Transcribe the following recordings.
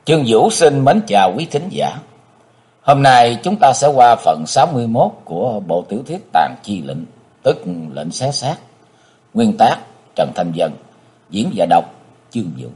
Chương Vũ xin mến chào quý thính giả. Hôm nay chúng ta sẽ qua phần 61 của bộ tiểu thuyết Tàn Chi Lệnh, tức Lệnh Xé Xác. Nguyên tác Trần Thanh Vân, diễn và đọc Chương Vũ.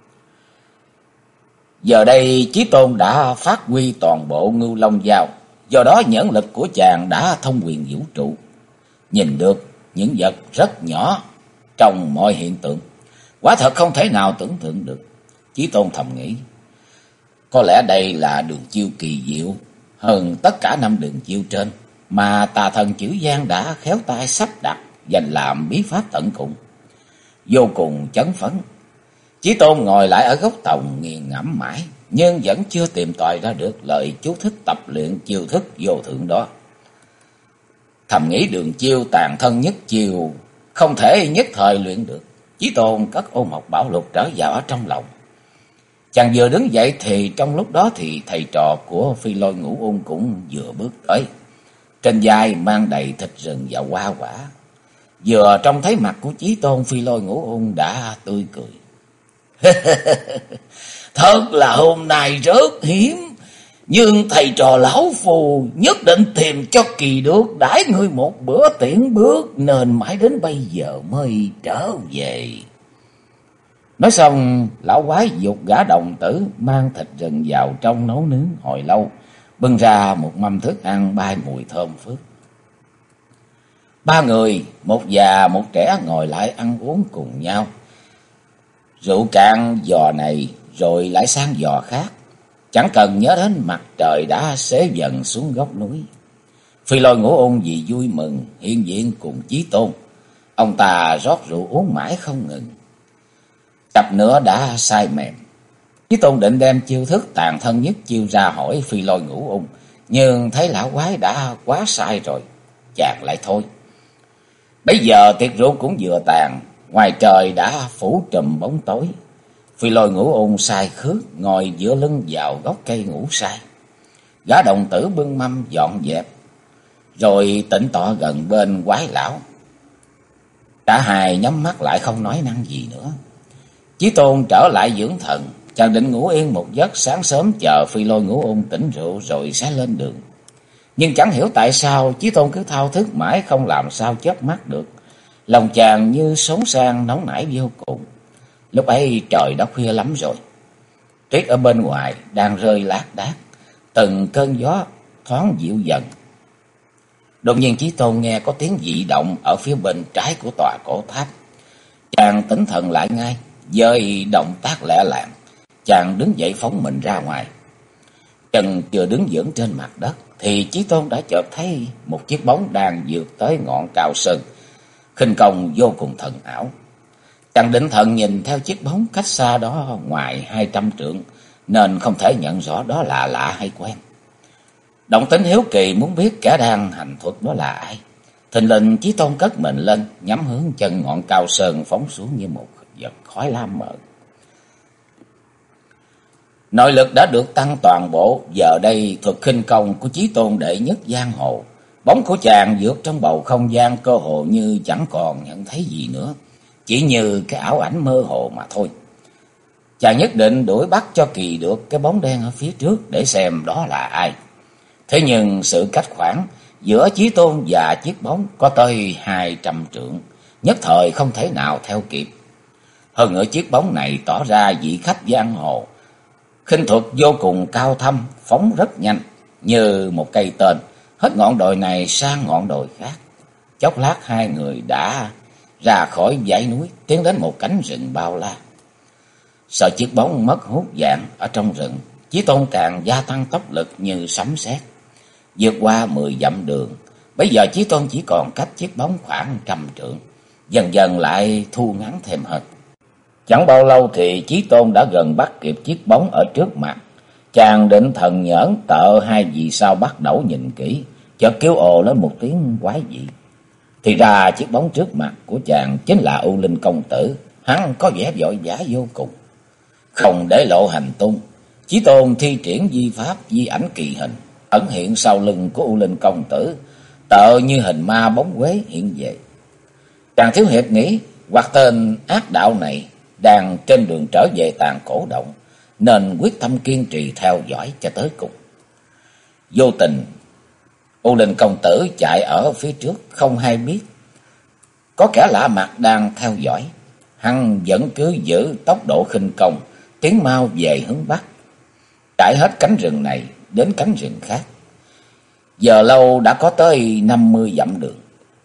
Giờ đây Chí Tôn đã phát huy toàn bộ Ngưu Long Giao, do đó nhãn lực của chàng đã thông quyền vũ trụ, nhìn được những vật rất nhỏ trong mọi hiện tượng. Quả thật không thể nào tưởng tượng được. Chí Tôn thầm nghĩ, có lẽ đây là đường chiêu kỳ diệu hơn tất cả năm đường chiêu trên mà tà thần Chữ Giang đã khéo tay sắp đặt dành làm bí pháp tận cùng. Vô cùng chấn phấn, Chí Tôn ngồi lại ở góc tòng nghiền ngẫm mãi, nhưng vẫn chưa tìm tòi ra được lời chú thích tập luyện chiêu thức vô thượng đó. Thầm nghĩ đường chiêu tàn thân nhất chiêu không thể nhất thời luyện được. Chí Tôn cất ôn học bảo lục trở vào ở trong lòng. Chàng vừa đứng dậy thì trong lúc đó thì thầy trò của Phi Lôi Ngũ Ung cũng vừa bước tới. Trên vai mang đầy thịt rừng và hoa quả. Vừa trông thấy mặt của Chí Tôn, Phi Lôi Ngũ Ung đã tươi cười. Thật là hôm nay rất hiếm, nhưng thầy trò lão phù nhất định tìm cho kỳ được đãi ngươi một bữa tiễn bước, nên mãi đến bây giờ mới trở về. Nói xong, lão quái giục gã đồng tử mang thịt rừng vào trong nấu nướng hồi lâu, bưng ra một mâm thức ăn bay mùi thơm phức. Ba người, một già một trẻ ngồi lại ăn uống cùng nhau. Rượu cạn giò này rồi lại sang giò khác, chẳng cần nhớ đến mặt trời đã xế dần xuống góc núi. Phi Lôi Ngũ Ung vì vui mừng hiện diện cùng Chí Tôn. Ông ta rót rượu uống mãi không ngừng. Cặp nữa đã say mềm. Chí Tôn định đem chiêu thức tàn thân nhất chiêu ra hỏi Phi Lôi Ngũ Ung, nhưng thấy lão quái đã quá sai rồi, chàng lại thôi. Bây giờ tiệc rượu cũng vừa tàn, ngoài trời đã phủ trùm bóng tối. Phi Lôi Ngũ Ung say khướt ngồi dựa lưng vào gốc cây ngủ say. Gã đồng tử bưng mâm dọn dẹp, rồi tĩnh tọa gần bên quái lão. Cả hai nhắm mắt lại không nói năng gì nữa. Chí Tôn trở lại dưỡng thần, chàng định ngủ yên một giấc, sáng sớm chờ Phi Lôi Ngũ Ung tỉnh rượu rồi sẽ lên đường. Nhưng chẳng hiểu tại sao Chí Tôn cứ thao thức mãi không làm sao chớp mắt được. Lòng chàng như sốn sang nóng nảy vô cùng. Lúc ấy trời đã khuya lắm rồi. Tuyết ở bên ngoài đang rơi lác đác, từng cơn gió thoáng dịu dần. Đột nhiên Chí Tôn nghe có tiếng dị động ở phía bên trái của tòa cổ tháp. Chàng tỉnh thần lại ngay, với động tác lẹ làng, chàng đứng dậy phóng mình ra ngoài. Chân chưa đứng vững trên mặt đất thì Chí Tôn đã chợt thấy một chiếc bóng đang vượt tới ngọn cao sơn, khinh công vô cùng thần ảo. Chàng định thần nhìn theo chiếc bóng cách xa đó ngoài 200 trượng, nên không thể nhận rõ đó là lạ hay quen. Động tính hiếu kỳ muốn biết kẻ đang hành thuật đó là ai. Thình lình Chí Tôn cất mình lên, nhắm hướng chân ngọn cao sơn phóng xuống như một vật khói lam mờ. Nội lực đã được tăng toàn bộ, giờ đây thuật khinh công của Chí Tôn đệ nhất giang hồ. Bóng của chàng vượt trong bầu không gian cơ hồ như chẳng còn nhận thấy gì nữa, chỉ như cái ảo ảnh mơ hồ mà thôi. Chàng nhất định đuổi bắt cho kỳ được cái bóng đen ở phía trước để xem đó là ai. Thế nhưng sự cách khoảng giữa Chí Tôn và chiếc bóng có tới 200 trượng, nhất thời không thể nào theo kịp. Hơn nữa chiếc bóng này tỏ ra vị khách giang hồ, khinh thuật vô cùng cao thâm, phóng rất nhanh như một cây tên, hết ngọn đồi này sang ngọn đồi khác. Chốc lát hai người đã ra khỏi dãy núi, tiến đến một cánh rừng bao la. Sợ chiếc bóng mất hút dạng ở trong rừng, Chí Tôn càng gia tăng tốc lực như sấm sét, vượt qua 10 dặm đường. Bây giờ Chí Tôn chỉ còn cách chiếc bóng khoảng 100 trượng, dần dần lại thu ngắn thêm hơn. Chẳng bao lâu thì Chí Tôn đã gần bắt kịp chiếc bóng ở trước mặt. Chàng định thần nhởn tợ hai vì sao bắt đầu nhìn kỹ, chợt kêu ồ lên một tiếng quái dị. Thì ra chiếc bóng trước mặt của chàng chính là U Linh công tử. Hắn có vẻ vội vã vô cùng. Không để lộ hành tung, Chí Tôn thi triển di pháp di ảnh kỳ hình, ẩn hiện sau lưng của U Linh công tử, tợ như hình ma bóng quế hiện về. Chàng thiếu hiệp nghĩ hoặc tên ác đạo này đang trên đường trở về Tàn Cổ Động, nên quyết tâm kiên trì theo dõi cho tới cùng. Vô tình, U Linh công tử chạy ở phía trước không hay biết có kẻ lạ mặt đang theo dõi. Hắn vẫn cứ giữ tốc độ khinh công, tiến mau về hướng bắc, trải hết cánh rừng này đến cánh rừng khác. Giờ lâu đã có tới 50 dặm đường.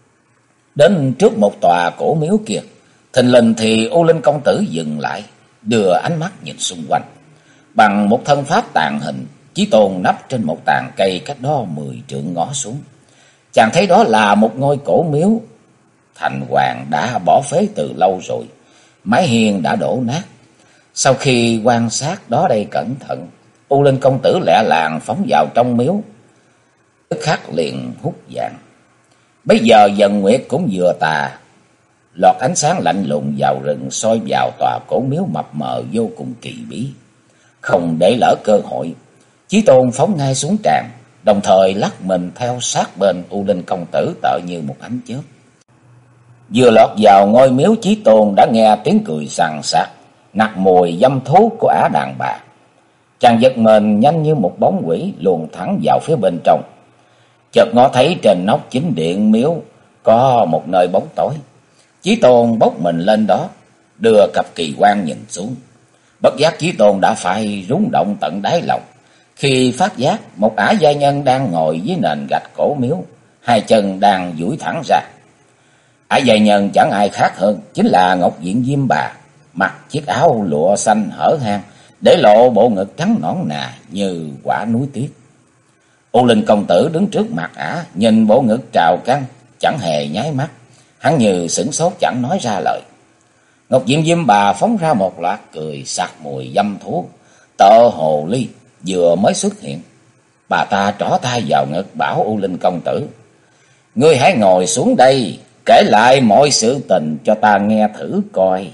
Đến trước một tòa cổ miếu kia, thình lình thì U Linh công tử dừng lại, đưa ánh mắt nhìn xung quanh. Bằng một thân pháp tàn hình, Chí Tôn nấp trên một tàn cây cách đó 10 trượng ngó xuống. Chàng thấy đó là một ngôi cổ miếu thành hoàng đã bỏ phế từ lâu rồi, mái hiên đã đổ nát. Sau khi quan sát đó đây cẩn thận, U Linh công tử lẹ làng phóng vào trong miếu, tức khắc liền hút vàng. Bây giờ dần nguyệt cũng vừa tà, lọt ánh sáng lạnh lùng vào rừng soi vào tòa cổ miếu mập mờ vô cùng kỳ bí. Không để lỡ cơ hội, Chí Tôn phóng ngay xuống tràng, đồng thời lắc mình theo sát bên U Linh công tử tợ như một ánh chớp. Vừa lọt vào ngôi miếu, Chí Tôn đã nghe tiếng cười sằng sặc, nặc mùi dâm thú của ả đàn bà. Chàng giật mình nhanh như một bóng quỷ luồn thẳng vào phía bên trong. Chợt ngó thấy trên nóc chính điện miếu có một nơi bóng tối. Chí Tôn bốc mình lên đó, đưa cặp kỳ quan nhìn xuống. Bất giác Chí Tôn đã phải rung động tận đáy lòng khi phát giác một ả giai nhân đang ngồi dưới nền gạch cổ miếu, hai chân đang duỗi thẳng ra. Ả giai nhân chẳng ai khác hơn chính là Ngọc Diện Diêm Bà, mặc chiếc áo lụa xanh hở hang, để lộ bộ ngực trắng nõn nà như quả núi tuyết. U Linh công tử đứng trước mặt ả, nhìn bộ ngực trào căng, chẳng hề nháy mắt. Hắn như sửng sốt chẳng nói ra lời. Ngọc Diệm Diêm Bà phóng ra một loạt cười sặc mùi dâm thú, tợ hồ ly vừa mới xuất hiện. Bà ta trỏ tay vào ngực bảo U Linh công tử: "Ngươi hãy ngồi xuống đây, kể lại mọi sự tình cho ta nghe thử coi."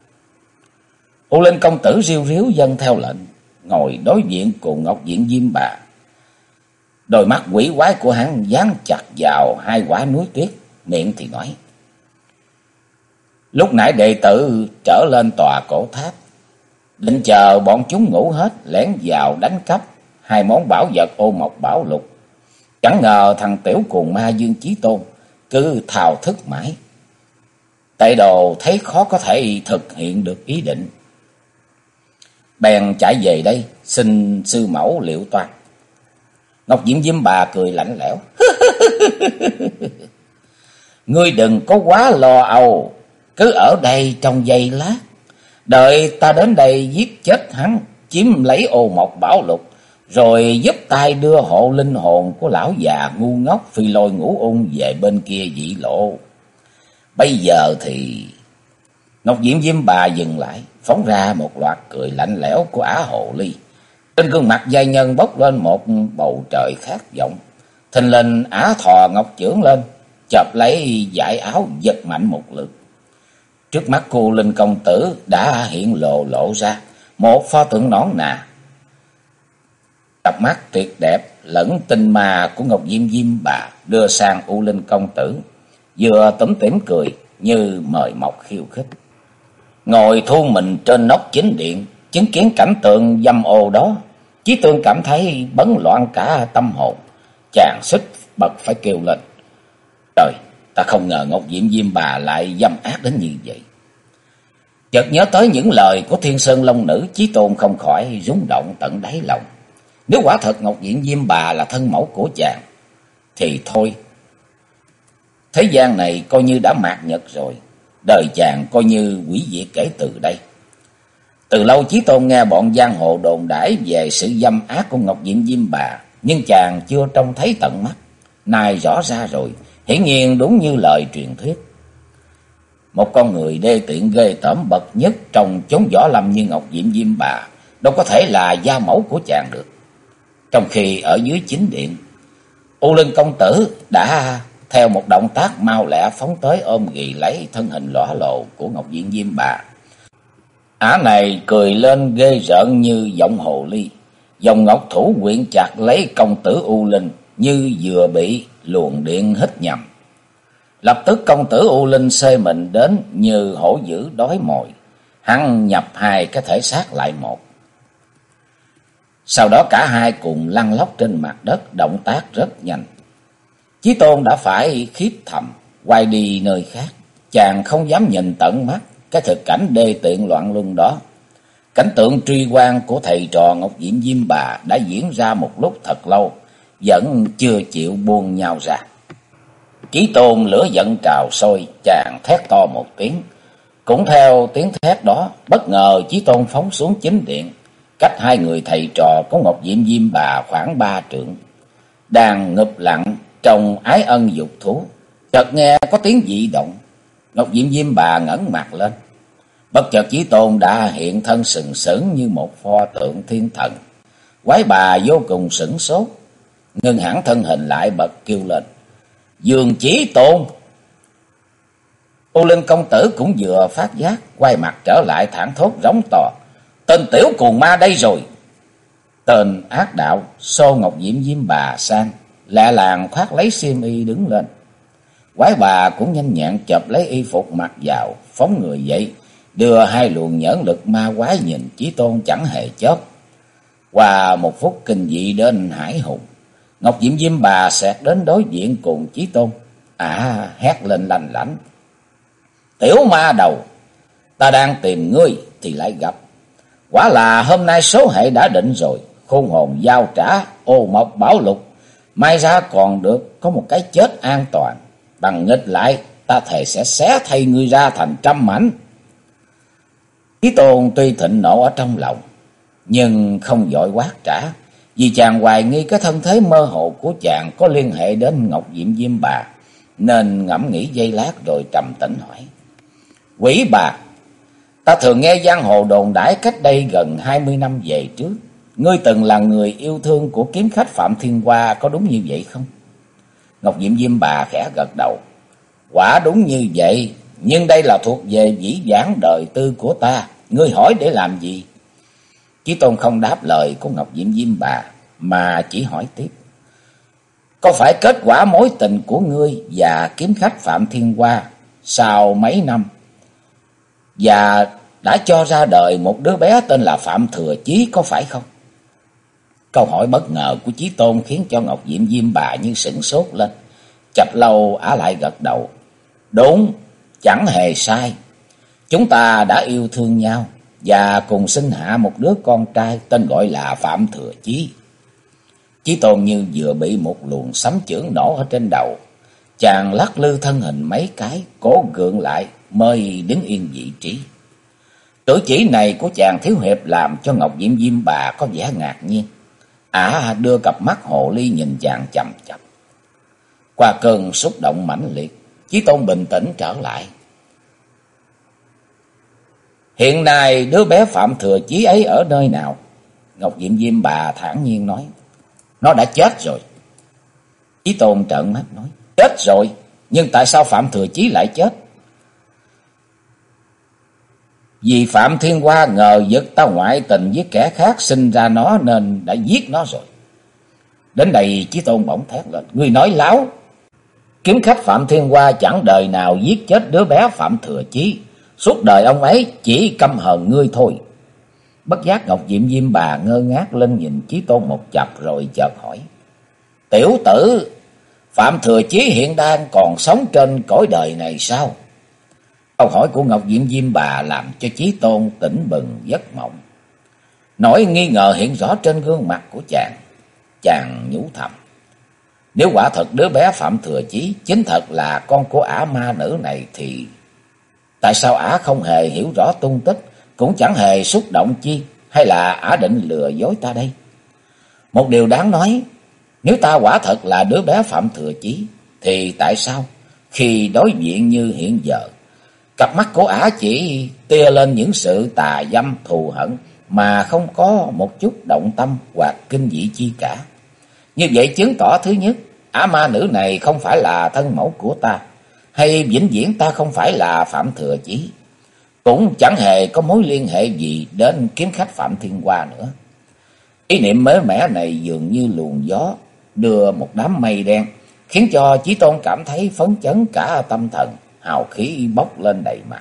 U Linh công tử riu riu vâng theo lệnh, ngồi đối diện cùng Ngọc Diện Diêm Bà. Đôi mắt quỷ quái của hắn dán chặt vào hai quả núi tuyết, miệng thì nói: "Lúc nãy đệ tử trở lên tòa cổ tháp, định chờ bọn chúng ngủ hết lẻn vào đánh cắp hai món bảo vật ô mộc bảo lục. Chẳng ngờ thằng tiểu cuồng ma Dương Chí Tôn cứ thao thức mãi. Tệ đồ thấy khó có thể thực hiện được ý định, bèn chạy về đây xin sư mẫu liệu toan." Ngọc Diệm Diêm Bà cười lạnh lẽo: "Ngươi đừng có quá lo âu, cứ ở đây trong giây lát, đợi ta đến đây giết chết hắn, chiếm lấy ô mộc bảo lục, rồi giúp tay đưa hộ linh hồn của lão già ngu ngốc Phi Lôi Ngũ Ung về bên kia dị lộ. Bây giờ thì..." Ngọc Diệm Diêm Bà dừng lại, phóng ra một loạt cười lạnh lẽo của ả hồ ly. Trên gương mặt giai nhân bốc lên một bầu trời khát vọng. Thình lình ả thò ngọc chưởng lên, chộp lấy dải áo giật mạnh một lượt. Trước mắt cô Linh công tử đã hiện lộ ra một pho tượng nõn nà. Cặp mắt tuyệt đẹp lẫn tinh ma của Ngọc Diệm Diêm Bà đưa sang U Linh công tử, vừa tủm tỉm cười như mời mọc khiêu khích. Ngồi thu mình trên nóc chính điện, chứng kiến cảnh tượng dâm ô đó, Chí Tôn cảm thấy bấn loạn cả tâm hồn. Chàng xích bật phải kêu lên: "Trời, ta không ngờ Ngọc Diệm Diêm Bà lại dâm ác đến như vậy." Chợt nhớ tới những lời của Thiên Sơn Long Nữ, Chí Tôn không khỏi rung động tận đáy lòng. Nếu quả thật Ngọc Diệm Diêm Bà là thân mẫu của chàng, thì thôi, thế gian này coi như đã mạt nhật rồi, đời chàng coi như hủy diệt kể từ đây. Từ lâu Chí Tôn nghe bọn giang hồ đồn đãi về sự dâm ác của Ngọc Diệm Diêm Bà, nhưng chàng chưa trông thấy tận mắt. Nay rõ ra rồi, hiển nhiên đúng như lời truyền thuyết. Một con người đê tiện ghê tởm bậc nhất trong chốn võ lâm như Ngọc Diệm Diêm Bà đâu có thể là gia mẫu của chàng được. Trong khi ở dưới chính điện, U Linh công tử đã theo một động tác mau lẹ phóng tới ôm ghì lấy thân hình lõa lộ của Ngọc Diệm Diêm Bà. Ả này cười lên ghê rợn như giọng hồ ly, dòng ngọc thủ quyện chặt lấy công tử U Linh như vừa bị luồng điện hít nhầm. Lập tức công tử U Linh xê mình đến như hổ dữ đói mồi, hắn nhập hai cái thể xác lại một. Sau đó cả hai cùng lăn lóc trên mặt đất, động tác rất nhanh. Chí Tôn đã phải khiếp thầm, quay đi nơi khác. Chàng không dám nhìn tận mắt cái thực cảnh đê tiện loạn luân đó. Cảnh tượng truy quan của thầy trò Ngọc Diệm Diêm Bà đã diễn ra một lúc thật lâu, vẫn chưa chịu buông nhau ra. Chí Tôn lửa giận trào sôi, chàng thét to một tiếng. Cũng theo tiếng thét đó, bất ngờ Chí Tôn phóng xuống chính điện, cách hai người thầy trò của Ngọc Diệm Diêm Bà khoảng 3 trượng. Đang ngụp lặng trong ái ân dục thú, chợt nghe có tiếng dị động. Ngọc Diệm Diêm Bà ngẩng mặt lên. Bất chợt Chí Tôn đã hiện thân sừng sững như một pho tượng thiên thần. Quái bà vô cùng sửng sốt, ngưng hẳn thân hình lại, bật kêu lên: Dương Chí Tôn! U Linh công tử cũng vừa phát giác, quay mặt trở lại thảng thốt rống to: Tên tiểu cuồng ma đây rồi! Tên ác đạo xô Ngọc Diệm Diêm Bà sang, lẹ làng khoác lấy xiêm y đứng lên. Quái bà cũng nhanh nhẹn chộp lấy y phục mặc vào, phóng người dậy, đưa hai luồng nhẫn lực ma quái nhìn Chí Tôn chẳng hề chớp. Qua một phút kinh dị đến hải hùng, Ngọc Diệm Diêm Bà xẹt đến đối diện cùng Chí Tôn. Hét lên lanh lảnh: Tiểu ma đầu, ta đang tìm ngươi thì lại gặp. Quả là hôm nay số hệ đã định rồi, khôn hồn giao trả, ô mộc bảo lục, may ra còn được có một cái chết an toàn. Bằng nghịch lại, ta thề sẽ xé thay ngươi ra thành trăm mảnh. Chí Tôn tuy thịnh nộ ở trong lòng, nhưng không vội quát trả, vì chàng hoài nghi cái thân thế mơ hồ của chàng có liên hệ đến Ngọc Diệm Diêm Bà, nên ngẫm nghĩ giây lát rồi trầm tĩnh hỏi: Quỷ bà, ta thường nghe giang hồ đồn đãi cách đây gần 20 năm về trước, ngươi từng là người yêu thương của kiếm khách Phạm Thiên Hoa, có đúng như vậy không? Ngọc Diệm Diêm Bà khẽ gật đầu: Quả đúng như vậy, nhưng đây là thuộc về dĩ vãng đời tư của ta, ngươi hỏi để làm gì? Chí Tôn không đáp lời của Ngọc Diệm Diêm Bà, mà chỉ hỏi tiếp: Có phải kết quả mối tình của ngươi và kiếm khách Phạm Thiên Hoa sau mấy năm, và đã cho ra đời một đứa bé tên là Phạm Thừa Chí, có phải không? Câu hỏi bất ngờ của Chí Tôn khiến cho Ngọc Diệm Diêm Bà như sửng sốt lên. Chập lâu ả lại gật đầu: Đúng, chẳng hề sai. Chúng ta đã yêu thương nhau và cùng sinh hạ một đứa con trai tên gọi là Phạm Thừa Chí. Chí Tôn như vừa bị một luồng sấm chưởng nổ ở trên đầu. Chàng lắc lư thân hình mấy cái, cố gượng lại mới đứng yên vị trí. Cử chỉ này của chàng thiếu hiệp làm cho Ngọc Diệm Diêm Bà có vẻ ngạc nhiên. Ả đưa cặp mắt hồ ly nhìn chàng chằm chằm. Qua cơn xúc động mãnh liệt, Chí Tôn bình tĩnh trở lại. Hiện nay đứa bé Phạm Thừa Chí ấy ở nơi nào? Ngọc Diệm Diêm Bà thản nhiên nói: Nó đã chết rồi. Chí Tôn trợn mắt nói: Chết rồi? Nhưng tại sao Phạm Thừa Chí lại chết? Vì Phạm Thiên Hoa ngờ vực ta ngoại tình với kẻ khác sinh ra nó nên đã giết nó rồi. Đến đây Chí Tôn bỗng thét lên: Ngươi nói láo! Kiếm khách Phạm Thiên Hoa chẳng đời nào giết chết đứa bé Phạm Thừa Chí. Suốt đời ông ấy chỉ căm hờn ngươi thôi. Bất giác Ngọc Diệm Diêm Bà ngơ ngác lên nhìn Chí Tôn một chập rồi chợt hỏi: Tiểu tử, Phạm Thừa Chí hiện đang còn sống trên cõi đời này sao? Câu hỏi của Ngọc Diệm Diêm Bà làm cho Chí Tôn tỉnh bừng giấc mộng. Nỗi nghi ngờ hiện rõ trên gương mặt của chàng. Chàng nhủ thầm: Nếu quả thật đứa bé Phạm Thừa Chí chính thật là con của ả ma nữ này, thì tại sao ả không hề hiểu rõ tung tích, cũng chẳng hề xúc động chi, hay là ả định lừa dối ta đây? Một điều đáng nói, nếu ta quả thật là đứa bé Phạm Thừa Chí, thì tại sao khi đối diện như hiện giờ, cặp mắt của ả chỉ tia lên những sự tà dâm thù hận, mà không có một chút động tâm hoặc kinh dị chi cả? Như vậy chứng tỏ thứ nhất, ả ma nữ này không phải là thân mẫu của ta, hay vĩnh viễn ta không phải là Phạm Thừa Chí, cũng chẳng hề có mối liên hệ gì đến kiếm khách Phạm Thiên Hoa nữa. Ý niệm mới mẻ này dường như luồng gió đưa một đám mây đen, khiến cho Chí Tôn cảm thấy phấn chấn cả tâm thần, hào khí bốc lên đầy mặt.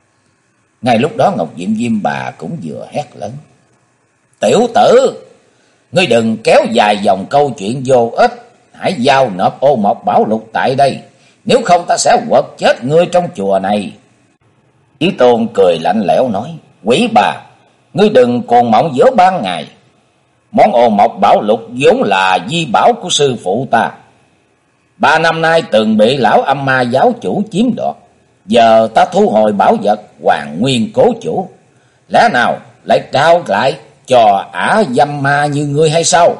Ngay lúc đó Ngọc Diệm Diêm Bà cũng vừa hét lớn: Tiểu tử, Ngươi đừng kéo dài dòng câu chuyện vô ích, hãy giao nộp ô mộc bảo lục tại đây, nếu không ta sẽ quật chết ngươi trong chùa này. Chí Tôn cười lạnh lẽo nói, quỷ bà, ngươi đừng cuồng mộng giữa ban ngày. Món ô mộc bảo lục vốn là di bảo của sư phụ ta. 3 năm nay từng bị lão âm ma giáo chủ chiếm đoạt. Giờ ta thu hồi bảo vật hoàn nguyên cố chủ. Lẽ nào lại trao lại cho ả dâm ma như ngươi hay sao?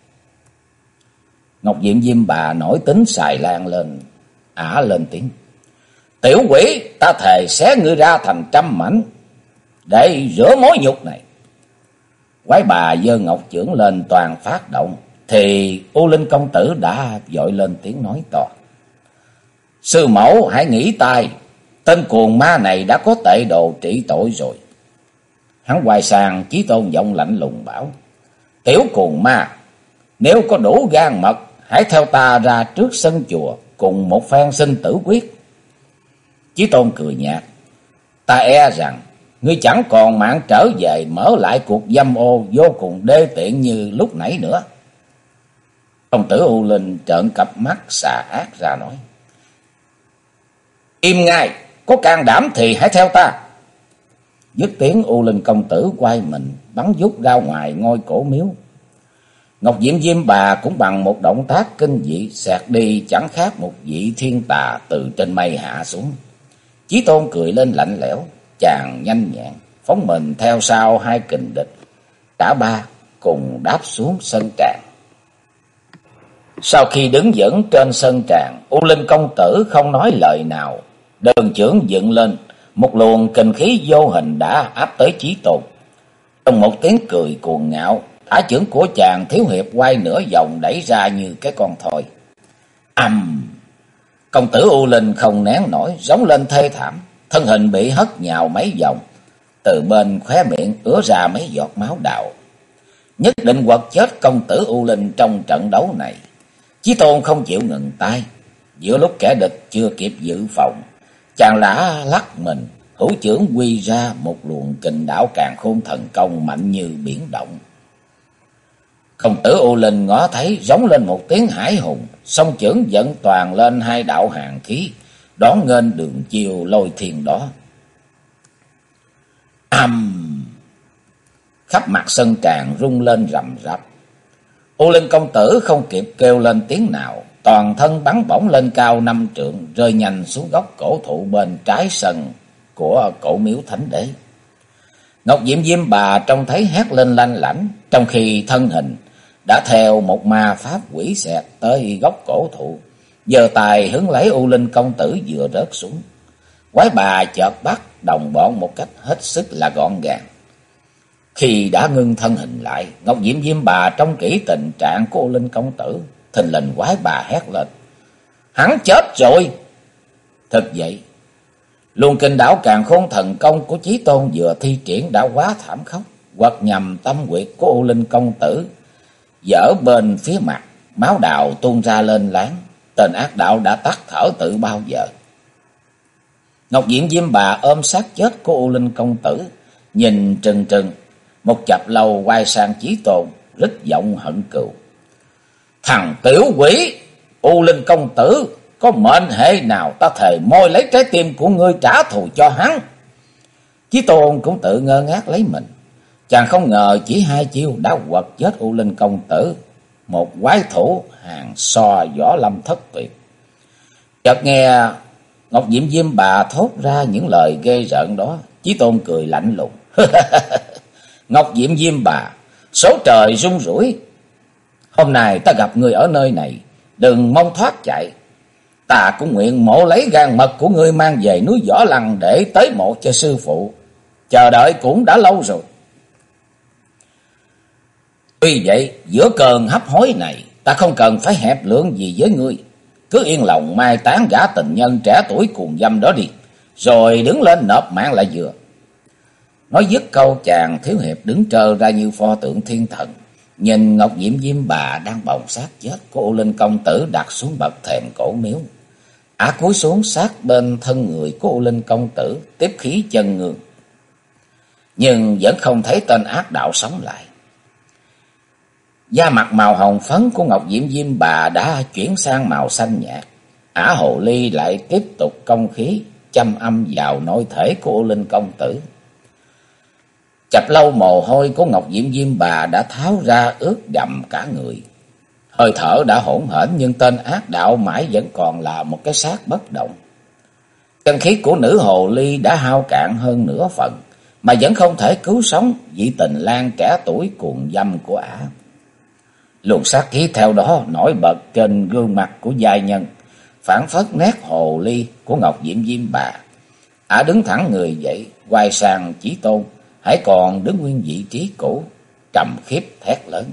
Ngọc Diện Diêm Bà nổi tính xài lan lên. Ả lên tiếng, tiểu quỷ, ta thề xé ngươi ra thành trăm mảnh để rửa mối nhục này. Quái bà giơ ngọc chưởng lên toàn phát động, thì U Linh công tử đã vội lên tiếng nói to, sư mẫu hãy nghĩ tài, tên cuồng ma này đã có tệ đồ trị tội rồi. Hắn quay sang Chí Tôn giọng lạnh lùng bảo, tiểu cuồng ma, nếu có đủ gan mật, hãy theo ta ra trước sân chùa cùng một phen sinh tử quyết. Chí Tôn cười nhạt, ta e rằng ngươi chẳng còn mạng trở về mở lại cuộc dâm ô vô cùng đê tiện như lúc nãy nữa. Công tử U Linh trợn cặp mắt xà ác ra nói, im ngay, có can đảm thì hãy theo ta. Dứt tiếng, U Linh công tử quay mình bắn vút ra ngoài ngôi cổ miếu. Ngọc Diễm Diêm Bà cũng bằng một động tác kinh dị xẹt đi chẳng khác một vị thiên tà từ trên mây hạ xuống. Chí Tôn cười lên lạnh lẽo, chàng nhanh nhẹn phóng mình theo sau hai kình địch, cả ba cùng đáp xuống sân tràng. Sau khi đứng vững trên sân tràng, U Linh công tử không nói lời nào, đơn chưởng dựng lên, một luồng kinh khí vô hình đã áp tới Chí Tôn. Trong một tiếng cười cuồng ngạo, ả chưởng của chàng thiếu hiệp quay nửa vòng đẩy ra như cái con thoi. Công tử U Linh không nén nổi, rống lên thê thảm, thân hình bị hất nhào mấy vòng, từ bên khóe miệng ứa ra mấy giọt máu đào. Nhất định quật chết công tử U Linh trong trận đấu này. Chí Tôn không chịu ngừng tay, giữa lúc kẻ địch chưa kịp dự phòng, chàng đã lắc mình, hữu chưởng quy ra một luồng kình đảo càn khôn thần công mạnh như biển động. Công tử U Linh ngó thấy, rống lên một tiếng hải hùng, song chưởng dẫn toàn lên hai đạo hàn khí, đón nghênh đường chiều lôi thiên đó. Khắp mặt sân tràng rung lên rầm rập. U Linh công tử không kịp kêu lên tiếng nào, toàn thân bắn bổng lên cao 5 trượng, rơi nhanh xuống gốc cổ thụ bên trái sân của cổ miếu thánh đế. Ngọc Diễm Diêm Bà trông thấy hét lên lanh lảnh, trong khi thân hình đã theo một ma pháp quỷ xẹt tới gốc cổ thụ, giơ tay hứng lấy U Linh công tử vừa rớt xuống. Quái bà chợt bắt đồng bọn một cách hết sức là gọn gàng. Khi đã ngưng thân hình lại, Ngọc Diễm Diêm Bà trông kỹ tình trạng của U Linh công tử, thình lình quái bà hét lên, hắn chết rồi. Thực vậy, luồng kinh đảo càn khôn thần công của Chí Tôn vừa thi triển đã quá thảm khốc, quật nhằm tâm huyệt của U Linh công tử, dở bên phía mặt, máu đào tuôn ra lên láng. Tên ác đạo đã tắt thở từ bao giờ. Ngọc Diễm Diêm Bà ôm xác chết của U Linh công tử, nhìn trừng trừng, một chập lâu quay sang Chí Tôn, rít giọng hận cừu, thằng tiểu quỷ, U Linh công tử có mệnh hệ nào, ta thề môi lấy trái tim của ngươi trả thù cho hắn. Chí Tôn cũng tự ngơ ngác lấy mình, chàng không ngờ chỉ 2 chiêu đã quật chết U Linh công tử, một quái thủ hàng so võ lâm thất tuyệt. Chợt nghe Ngọc Diễm Diêm Bà thốt ra những lời ghê rợn đó, Chí Tôn cười lạnh lùng, Ngọc Diễm Diêm Bà, số trời rung rủi, hôm nay ta gặp người ở nơi này, đừng mong thoát chạy. Ta cũng nguyện mộ lấy gan mật của ngươi mang về núi Võ Lăng để tế mộ cho sư phụ, chờ đợi cũng đã lâu rồi. Tuy vậy, giữa cơn hấp hối này, ta không cần phải hẹp lượng gì với ngươi, cứ yên lòng mai táng gã tình nhân trẻ tuổi cuồng dâm đó đi, rồi đứng lên nộp mạng là vừa. Nói dứt câu, chàng thiếu hiệp đứng trơ ra như pho tượng thiên thần, nhìn Ngọc Diễm Diêm Bà đang bồng xác chết của U Linh công tử đặt xuống bậc thềm cổ miếu. Ả cúi xuống sát bên thân người của U Linh công tử, tiếp khí chân ngương, nhưng vẫn không thấy tên ác đạo sống lại. Da mặt màu hồng phấn của Ngọc Diệm Diêm Bà đã chuyển sang màu xanh nhạt. Ả hồ ly lại tiếp tục công khí châm âm vào nội thể của U Linh công tử. Chập lâu mồ hôi của Ngọc Diệm Diêm Bà đã tháo ra ướt đậm cả người. Hơi thở đã hỗn hển nhưng tên ác đạo mãi vẫn còn là một cái xác bất động. Chân khí của nữ hồ ly đã hao cạn hơn nửa phần, mà vẫn không thể cứu sống vị tình lang trẻ tuổi cuồng dâm của ả. Luồng sát khí theo đó nổi bật trên gương mặt của giai nhân, phảng phất nét hồ ly của Ngọc Diệm Diêm Bà. Ả đứng thẳng người dậy, quay sang Chí Tôn, hãy còn đứng nguyên vị trí cũ, trầm khiếp thét lớn: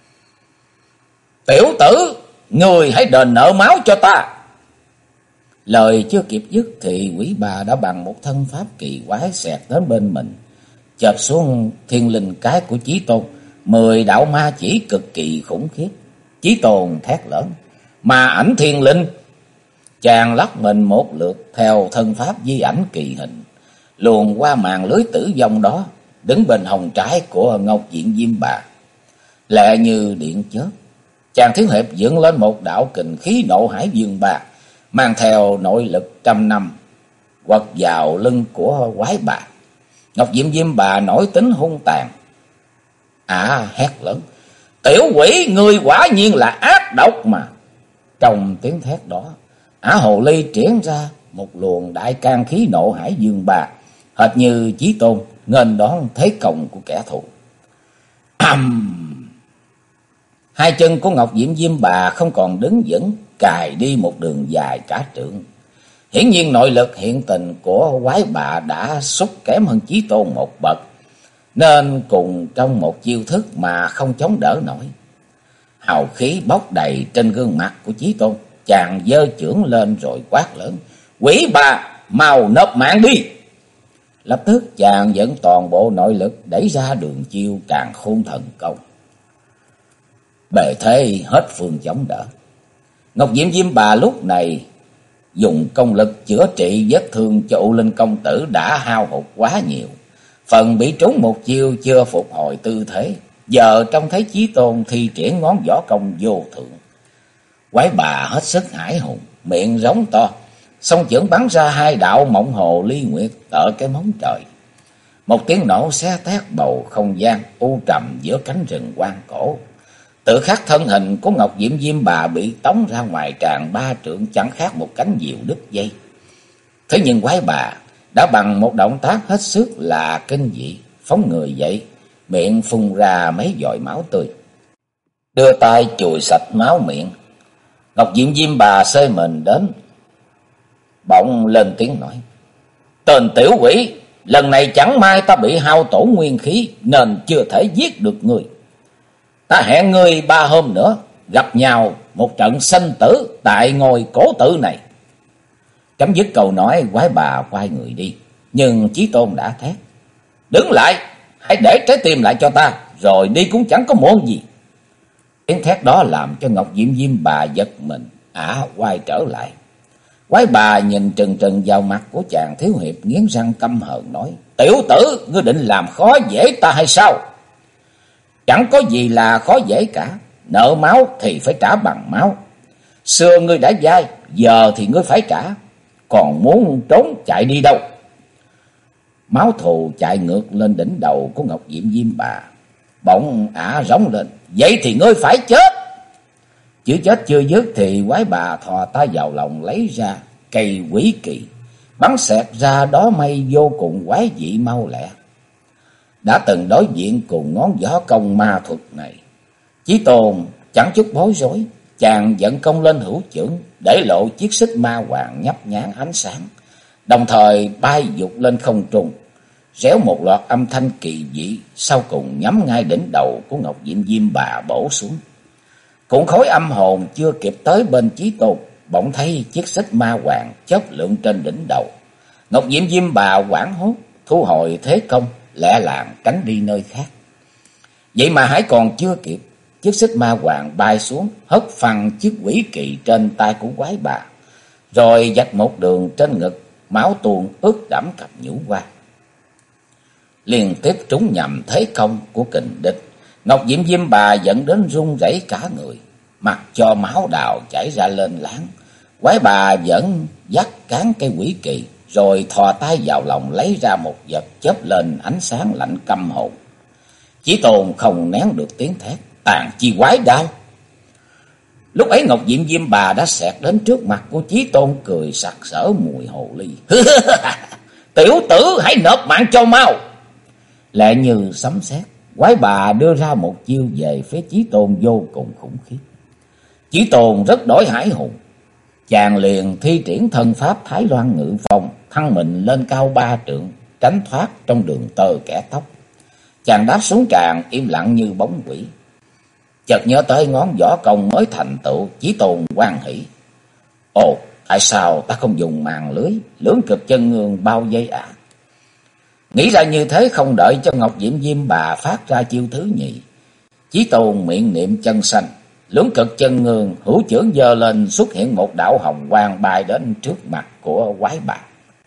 "Tiểu tử, người hãy đền nợ máu cho ta!" Lời chưa kịp dứt thì quỷ bà đã bằng một thân pháp kỳ quái xẹt đến bên mình, chộp xuống thiên linh cái của Chí Tôn. 10 đạo ma chỉ cực kỳ khủng khiếp. Chí Tôn thét lớn: "Ma ảnh thiên linh!" Chàng lắc mình một lượt theo thân pháp di ảnh kỳ hình, luồn qua màn lưới tử vong đó, đứng bên hông trái của Ngọc Diệm Diêm Bà. Lẹ như điện chớp, chàng thiếu hiệp dựng lên một đạo kình khí nộ hải dương bà, mang theo nội lực trăm năm, quật vào lưng của quái bà. Ngọc Diệm Diêm Bà nổi tính hung tàn. Hét lớn: "Tiểu quỷ, ngươi quả nhiên là ác độc mà!" Trong tiếng thét đó, hồ ly triển ra một luồng đại can khí nộ hải dương bà, hệt như Chí Tôn nghênh đón thế công của kẻ thù. Hai chân của Ngọc Diệm Diêm Bà không còn đứng vững, cài đi một đường dài cả trượng. Hiển nhiên nội lực hiện tình của quái bà đã sút kém hơn Chí Tôn một bậc, nên cùng trong một chiêu thức mà không chống đỡ nổi. Hào khí bốc đầy trên gương mặt của Chí Tôn, chàng giơ chưởng lên rồi quát lớn: "Quỷ bà, mau nộp mạng đi!" Lập tức chàng dẫn toàn bộ nội lực đẩy ra đường chiêu Càn Khôn Thần Công. Bề thế hết phương chống đỡ. Ngọc Diệm Diêm Bà lúc này dùng công lực chữa trị vết thương cho U Linh công tử đã hao hụt quá nhiều. Phần bị trúng một chiêu chưa phục hồi tư thế, giờ trông thấy Chí Tôn thi triển ngón võ công vô thượng. Quái bà hết sức hãi hùng, miệng rống to, song chưởng bắn ra 2 đạo mộng hồ ly nguyệt tợ cái móng trời. Một tiếng nổ xé tét bầu không gian u trầm giữa cánh rừng hoang cổ. Tự khắc thân hình của Ngọc Diệm Diêm Bà bị tống ra ngoài tràn 3 trượng, chẳng khác một cánh diều đứt dây. Thế nhưng quái bà đã bằng một động tác hết sức là kinh dị, phóng người dậy, miệng phun ra mấy giọt máu tươi, đưa tay chùi sạch máu miệng. Ngọc Diệm Diêm Bà xơi mình đến, bỗng lên tiếng nói: "Tên tiểu quỷ, lần này chẳng may ta bị hao tổn nguyên khí nên chưa thể giết được ngươi. Ta hẹn ngươi 3 hôm nữa gặp nhau một trận sinh tử tại ngôi cổ tự này." Chấm dứt câu nói, quái bà quay người đi, nhưng Chí Tôn đã thét: "Đứng lại, hãy để trái tim lại cho ta, rồi đi cũng chẳng có muộn gì." Tiếng thét đó làm cho Ngọc Diệm Diêm Bà giật mình, quay trở lại. Quái bà nhìn trừng trừng vào mặt của chàng thiếu hiệp, nghiến răng căm hờn nói: "Tiểu tử, ngươi định làm khó dễ ta hay sao?" "Chẳng có gì là khó dễ cả, nợ máu thì phải trả bằng máu. Xưa ngươi đã dai, giờ thì ngươi phải trả, còn muốn trốn chạy đi đâu?" Máu thù chạy ngược lên đỉnh đầu của Ngọc Diệm Diêm Bà. Bỗng rống lên: "Vậy thì ngươi phải chết!" Chữ chết chưa dứt thì quái bà thò tay vào lòng lấy ra cây quỷ kỳ, bắn xẹt ra đó mây vô cùng quái dị mau lẹ. Đã từng đối diện cùng ngón võ công ma thuật này, Chí Tôn chẳng chút bối rối, chàng vận công lên hữu chưởng, để lộ chiếc xích ma hoàng nhấp nhán ánh sáng, đồng thời bay vụt lên không trung, réo một loạt âm thanh kỳ dị, sau cùng nhắm ngay đỉnh đầu của Ngọc Diệm Diêm Bà bổ xuống. Cũng khối âm hồn chưa kịp tới bên Chí Tôn, bỗng thấy chiếc xích ma hoàng chớp lượn trên đỉnh đầu. Ngọc Diệm Diêm Bà hoảng hốt, thu hồi thế công, lẹ làng tránh đi nơi khác. Vậy mà hãy còn chưa kịp, chiếc xích ma hoàng bay xuống, hất phăng chiếc quỷ kỳ trên tay của quái bà, rồi vạch một đường trên ngực, máu tuôn ướt đẫm cặp nhũ qua. Liên tiếp trúng nhầm thế công của kình địch, Ngọc Diệm Diêm Bà dẫn đến run rẩy cả người, mặc cho máu đào chảy ra lên láng. Quái bà vẫn dắt cán cây quỷ kỳ, rồi thò tay vào lòng lấy ra một vật chớp lên ánh sáng lạnh căm hồn. Chí Tôn không nén được tiếng thét: "Tàn chi quái đao!" Lúc ấy Ngọc Diệm Diêm Bà đã xẹt đến trước mặt của Chí Tôn, cười sặc sỡ mùi hồ ly. "Tiểu tử, hãy nộp mạng cho mau!" Lẹ như sấm sét, quái bà đưa ra một chiêu về phía Chí Tôn vô cùng khủng khiếp. Chí Tôn rất đổi hải hùng, chàng liền thi triển thân pháp Thái Loan Ngự Phong, thăng mình lên cao 3 trượng, tránh thoát trong đường tơ kẻ tóc. Chàng đáp xuống tràn im lặng như bóng quỷ. Chợt nhớ tới ngón võ công mới thành tựu, Chí Tôn hoan hỉ: "Ồ, tại sao ta không dùng màn lưới lưỡng cực chân ngương bao vây ạ?" Nghĩ ra như thế, không đợi cho Ngọc Diệm Diêm Bà phát ra chiêu thứ nhì, Chí Tôn miệng niệm chân xanh, lưỡng cực chân ngương hữu chưởng giơ lên, xuất hiện một đạo hồng quang bay đến trước mặt của quái bà.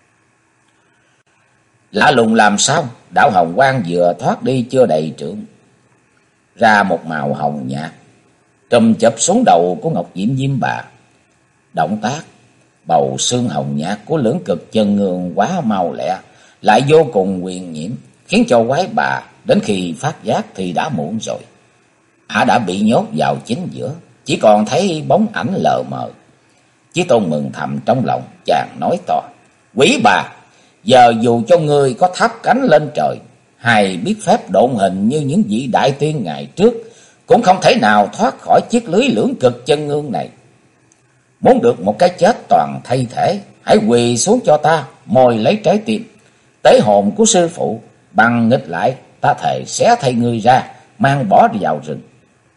Lạ lùng làm sao, đạo hồng quang vừa thoát đi chưa đầy trượng, ra một màu hồng nhạt, trùm chụp xuống đầu của Ngọc Diệm Diêm Bà. Động tác bầu xương hồng nhạt của lưỡng cực chân ngương quá mau lẹ, lại vô cùng huyền nhiễm, khiến cho quái bà đến khi phát giác thì đã muộn rồi. Đã bị nhốt vào chính giữa, chỉ còn thấy bóng ảnh lờ mờ. Chí Tôn mừng thầm trong lòng, chàng nói to: "Quỷ bà, giờ dù cho ngươi có tháp cánh lên trời, hay biết phép độn hình như những vị đại tiên ngày trước, cũng không thể nào thoát khỏi chiếc lưới lưỡng cực chân ngương này. Muốn được một cái chết toàn thay thể, hãy quỳ xuống cho ta, mồi lấy trái tim tế hồn của sư phụ, bằng nghịch lại ta thề xé thay ngươi ra, mang bỏ đi vào rừng."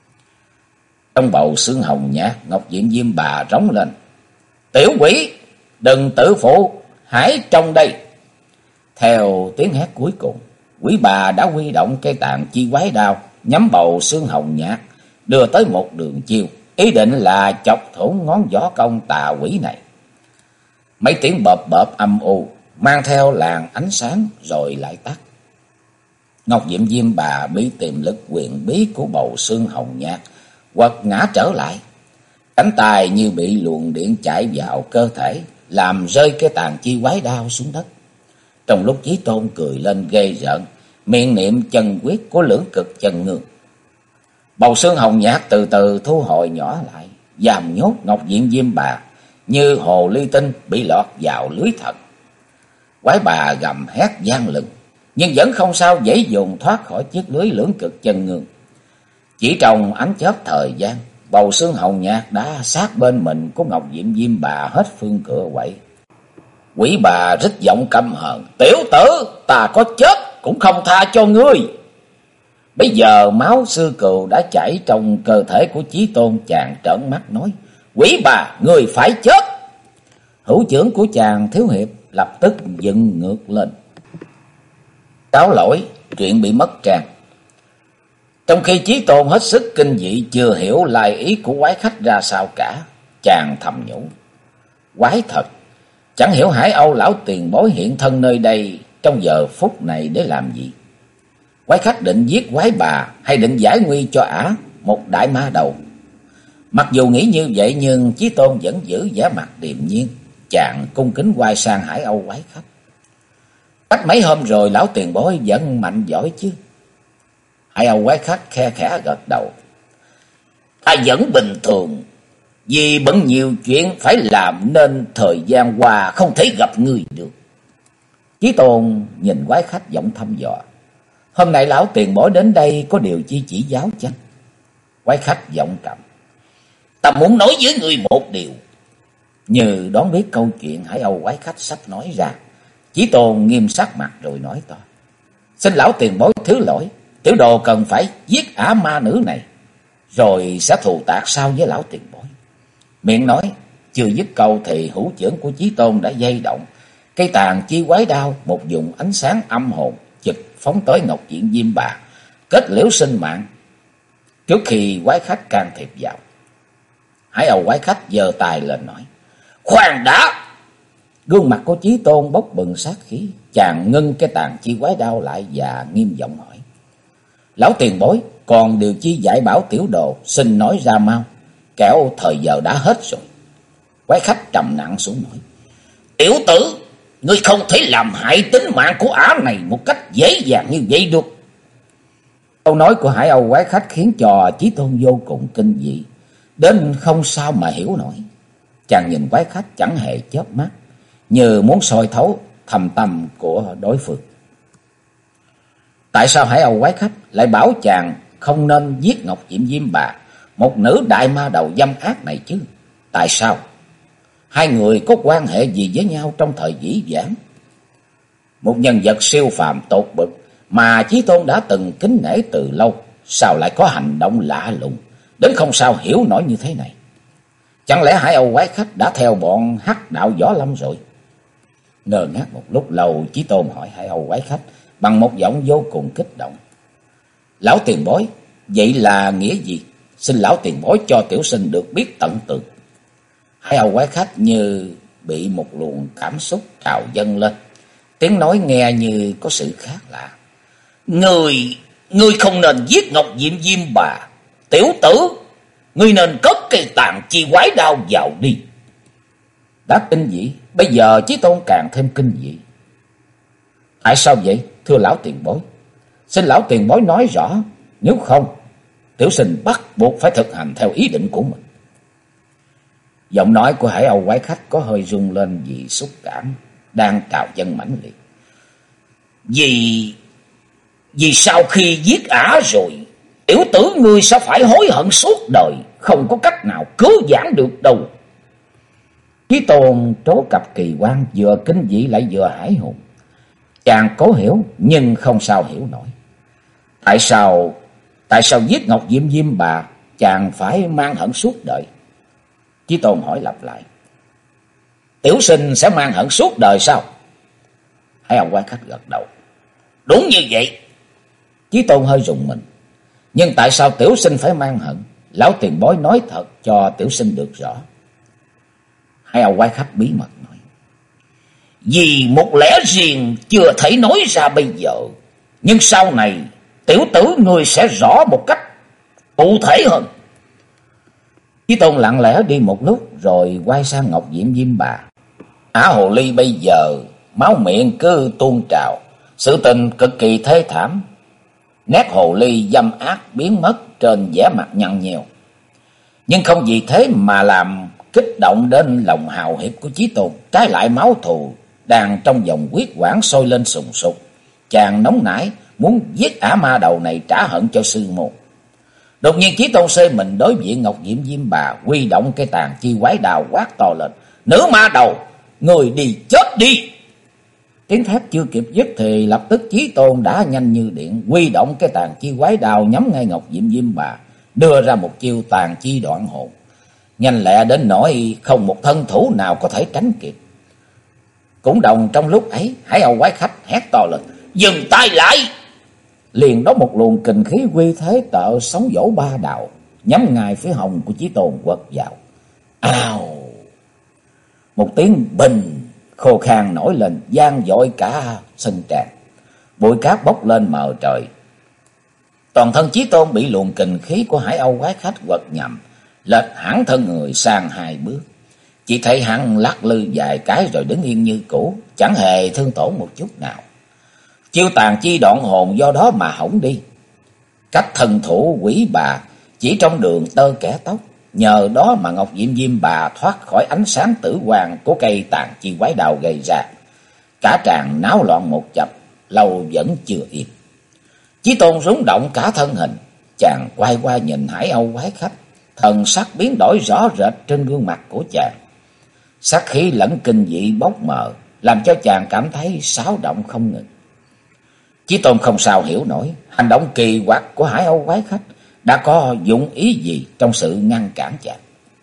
Trong bầu xương hồng nhạt, Ngọc Diệm Diêm Bà rống lên: "Tiểu quỷ, đừng tự phụ, hãy trong đây!" Theo tiếng hét cuối cùng, quỷ bà đã huy động cây tàn chi quái đao, nhắm bầu xương hồng nhạt, đưa tới một đường chiêu, ý định là chọc thủng ngón võ công tà quỷ này. Mấy tiếng bợp bợp âm u, mang theo làn ánh sáng rồi lại tắt. Ngọc Diệm Diêm Bà bị tiềm lực quyền bí của bầu xương hồng nhạt quật ngã trở lại, cánh tay như bị luồng điện chạy vào cơ thể, làm rơi cái tàn chi quái đao xuống đất. Trong lúc Chí Tôn cười lên ghê rợn, miệng niệm chân quyết của lưỡng cực chân ngương, bầu xương hồng nhạt từ từ thu hồi nhỏ lại, giam nhốt Ngọc Diệm Diêm Bà như hồ ly tinh bị lọt vào lưới thần. Quái bà gầm hét vang lừng, nhưng vẫn không sao dễ dồn thoát khỏi chiếc lưới lưỡng cực chân ngương. Chỉ trong ánh chớp thời gian, bầu xương hồng nhạt đã sát bên mình của Ngọc Diệm Diêm Bà hết phương cựa quậy. Quỷ bà rít giọng căm hờn: "Tiểu tử, ta có chết cũng không tha cho ngươi!" Bây giờ máu sư cừu đã chảy trong cơ thể của Chí Tôn, chàng trợn mắt nói: "Quỷ bà, ngươi phải chết!" Hữu chưởng của chàng thiếu hiệp lập tức dựng ngược lên: "Cáo lỗi, chuyện bị mất trang." Trong khi Chí Tôn hết sức kinh dị, chưa hiểu lai ý của quái khách ra sao cả, chàng thầm nhủ: "Quái thật, chẳng hiểu Hải Âu lão tiền bối hiện thân nơi đây trong giờ phút này để làm gì? Quái khách định giết quái bà hay định giải nguy cho ả một đại ma đầu?" Mặc dù nghĩ như vậy, nhưng Chí Tôn vẫn giữ vẻ mặt điềm nhiên. Chàng cung kính quay sang Hải Âu quái khách: "Cách mấy hôm rồi lão tiền bối vẫn mạnh giỏi chứ?" Hải Âu quái khách khe khẽ gật đầu: "Ta vẫn bình thường, vì bận nhiều chuyện phải làm nên thời gian qua không thể gặp ngươi được." Chí Tôn nhìn quái khách giọng thăm dò: "Hôm nay lão tiền bối đến đây có điều chi chỉ giáo chăng?" Quái khách giọng trầm: "Ta muốn nói với ngươi một điều." Như đoán biết câu chuyện Hải Âu quái khách sắp nói ra, Chí Tôn nghiêm sắc mặt rồi nói to: "Xin lão tiền bối thứ lỗi, tiểu đồ cần phải giết ả ma nữ này, rồi sẽ thù tạc sau với lão tiền bối." Miệng nói chưa dứt câu thì hữu chưởng của Chí Tôn đã dây động, cây tàn chi quái đao một vùng ánh sáng âm hồn chực phóng tới Ngọc Diệm Diêm Bà, kết liễu sinh mạng trước khi quái khách can thiệp vào. Hải Âu quái khách giơ tay lên nói: "Khoan đã!" Gương mặt của Chí Tôn bốc bừng sát khí, chàng ngưng cái tàn chi quái đao lại và nghiêm giọng hỏi: "Lão tiền bối còn điều chi dạy bảo tiểu đồ, xin nói ra mau, kẻo thời giờ đã hết rồi. Quái khách trầm nặng xuống nói: Tiểu tử, ngươi không thể làm hại tính mạng của ả này một cách dễ dàng như vậy được. Câu nói của Hải Âu quái khách khiến cho Chí Tôn vô cùng kinh dị, đến không sao mà hiểu nổi. Chàng nhìn quái khách chẳng hề chớp mắt, như muốn soi thấu thâm tâm của đối phương. Tại sao Hải Âu quái khách lại bảo chàng không nên giết Ngọc Diệm Diêm Bà, một nữ đại ma đầu dâm ác này chứ? Tại sao? Hai người có quan hệ gì với nhau trong thời dĩ vãng? Một nhân vật siêu phàm tột bậc mà Chí Tôn đã từng kính nể từ lâu, sao lại có hành động lạ lùng đến không sao hiểu nổi như thế này? Chẳng lẽ Hải Âu quái khách đã theo bọn Hắc Đạo Võ Lâm rồi? Ngơ ngác một lúc lâu, Chí Tôn hỏi Hải Âu quái khách bằng một giọng vô cùng kích động: Lão tiền bối, vậy là nghĩa gì? Xin lão tiền bối cho tiểu sinh được biết tận tường. Hải Âu quái khách như bị một luồng cảm xúc trào dâng lên, tiếng nói nghe như có sự khác lạ. Ngươi không nên giết Ngọc Diệm Diêm Bà. Tiểu tử, ngươi nên cất cây tàn chi quái đao vào đi. Đã kinh dị, bây giờ Chí Tôn càng thêm kinh dị. Tại sao vậy, thưa lão tiền bối? Xin lão tiền bối nói rõ, nếu không, tiểu sinh bắt buộc phải thực hành theo ý định của mình. Giọng nói của Hải Âu quái khách có hơi rung lên vì xúc cảm đang trào dâng mãnh liệt. Vì sau khi giết ả rồi, tiểu tử ngươi sẽ phải hối hận suốt đời, không có cách nào cứu vãn được đâu. Chí Tôn trố cặp kỳ quan, vừa kinh dị lại vừa hãi hùng. Chàng cố hiểu nhưng không sao hiểu nổi. Tại sao giết Ngọc Diệm Diêm Bà chàng phải mang hận suốt đời? Chí Tôn hỏi lặp lại: Tiểu sinh sẽ mang hận suốt đời sao? Hải Âu quái khách gật đầu: Đúng như vậy. Chí Tôn hơi rùng mình: Nhưng tại sao tiểu sinh phải mang hận? Lão tiền bối nói thật cho tiểu sinh được rõ. Hải Âu quái khách bí mật nói: Vì một lẽ riêng chưa thể nói ra bây giờ, nhưng sau này tiểu tử ngươi sẽ rõ một cách cụ thể hơn. Chí Tôn lặng lẽ đi một lúc rồi quay sang Ngọc Diệm Diêm Bà. Ả hồ ly bây giờ máu miệng cứ tuôn trào, sự tình cực kỳ thê thảm. Nét hồ ly dâm ác biến mất trên vẻ mặt nhăn nheo. Nhưng không vì thế mà làm kích động đến lòng hào hiệp của Chí Tôn. Trái lại máu thù đang trong dòng huyết quản sôi lên sùng sục. Chàng nóng nảy muốn giết ả ma đầu này trả hận cho sư môn. Đột nhiên Chí Tôn xê mình đối diện Ngọc Diệm Diêm Bà, huy động cây tàn chi quái đào quát to lên: Nữ ma đầu, người đi chết đi! Tiếng thét chưa kịp dứt thì lập tức Chí Tôn đã nhanh như điện, huy động cái tàn chi quái đao nhắm ngay Ngọc Diệm Diêm Bà, đưa ra một chiêu tàn chi đoạn hồn, nhanh lẹ đến nỗi không một thân thủ nào có thể tránh kịp. Cũng đồng trong lúc ấy, Hải Âu quái khách hét to lên: Dừng tay lại! Liền đó một luồng kình khí uy thế tợ sóng vỗ ba đạo, nhắm ngay phía hông của Chí Tôn quật vào. Ào! Một tiếng bình khô khan nổi lên, vang dội cả sân tràng. Bụi cát bốc lên mờ trời. Toàn thân Chí Tôn bị luồng kình khí của Hải Âu quái khách quật nhầm, lệch hẳn thân người sang hai bước. Chỉ thấy hắn lắc lư vài cái rồi đứng yên như cũ, chẳng hề thương tổn một chút nào. Chiêu tàn chi đoạn hồn do đó mà hỏng đi. Cách thần thủ quỷ bà chỉ trong đường tơ kẻ tóc, nhờ đó mà Ngọc Diệm Diêm Bà thoát khỏi ánh sáng tử quang của cây tàn chi quái đào gây ra. Cả tràng náo loạn một chập, lâu vẫn chưa yên. Chí Tôn rúng động cả thân hình, chàng quay qua nhìn Hải Âu quái khách, thần sắc biến đổi rõ rệt trên gương mặt của chàng. Sát khí lẫn kinh dị bốc mờ, làm cho chàng cảm thấy xáo động không ngừng. Chí Tôn không sao hiểu nổi hành động kỳ quặc của Hải Âu quái khách đã có dụng ý gì trong sự ngăn cản chàng.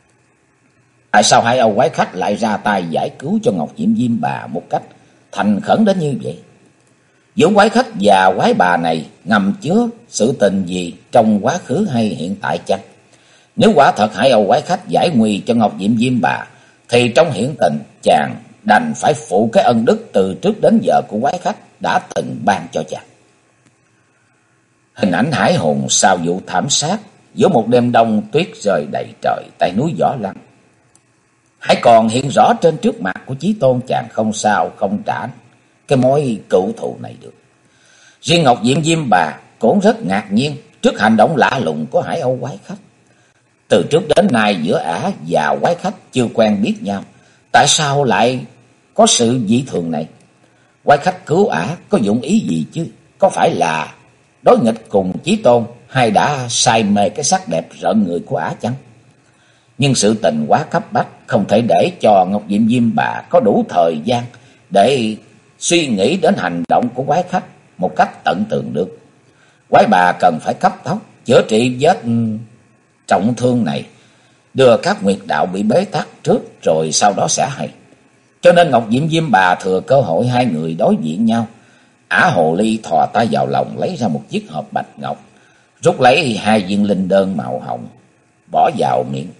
Tại sao Hải Âu quái khách lại ra tay giải cứu cho Ngọc Diệm Diêm Bà một cách thành khẩn đến như vậy? Giữa quái khách và quái bà này ngầm chứa sự tình gì trong quá khứ hay hiện tại chăng? Nếu quả thật Hải Âu quái khách giải nguy cho Ngọc Diệm Diêm Bà, thì trong hiện tình chàng đành phải phụ cái ân đức từ trước đến giờ của quái khách đã từng ban cho chàng. Hình ảnh hải hùng sau vụ thảm sát giữa một đêm đông tuyết rơi đầy trời tại núi Võ Lăng hãy còn hiện rõ trên trước mặt của Chí Tôn. Chàng không sao không trả cái mối cựu thù này được. Riêng Ngọc Diện Diêm Bà cũng rất ngạc nhiên trước hành động lạ lùng của Hải Âu quái khách. Từ trước đến nay giữa ả và quái khách chưa quen biết nhau, tại sao lại có sự dị thường này? Quái khách cứu ả có dụng ý gì chứ? Có phải là đối nghịch cùng Chí Tôn, hay đã say mê cái sắc đẹp rợn người của ả chăng? Nhưng sự tình quá cấp bách, không thể để cho Ngọc Diệm Diêm Bà có đủ thời gian để suy nghĩ đến hành động của quái khách một cách tận tường được. Quái bà cần phải cấp tốc chữa trị vết trọng thương này, đưa các nguyệt đạo bị bế tắc trước rồi sau đó sẽ hay. Cho nên Ngọc Diệm Diêm Bà thừa cơ hội hai người đối diện nhau. Ả hồ ly thò tay vào lòng lấy ra một chiếc hộp bạch ngọc, rút lấy hai viên linh đơn màu hồng, bỏ vào miệng.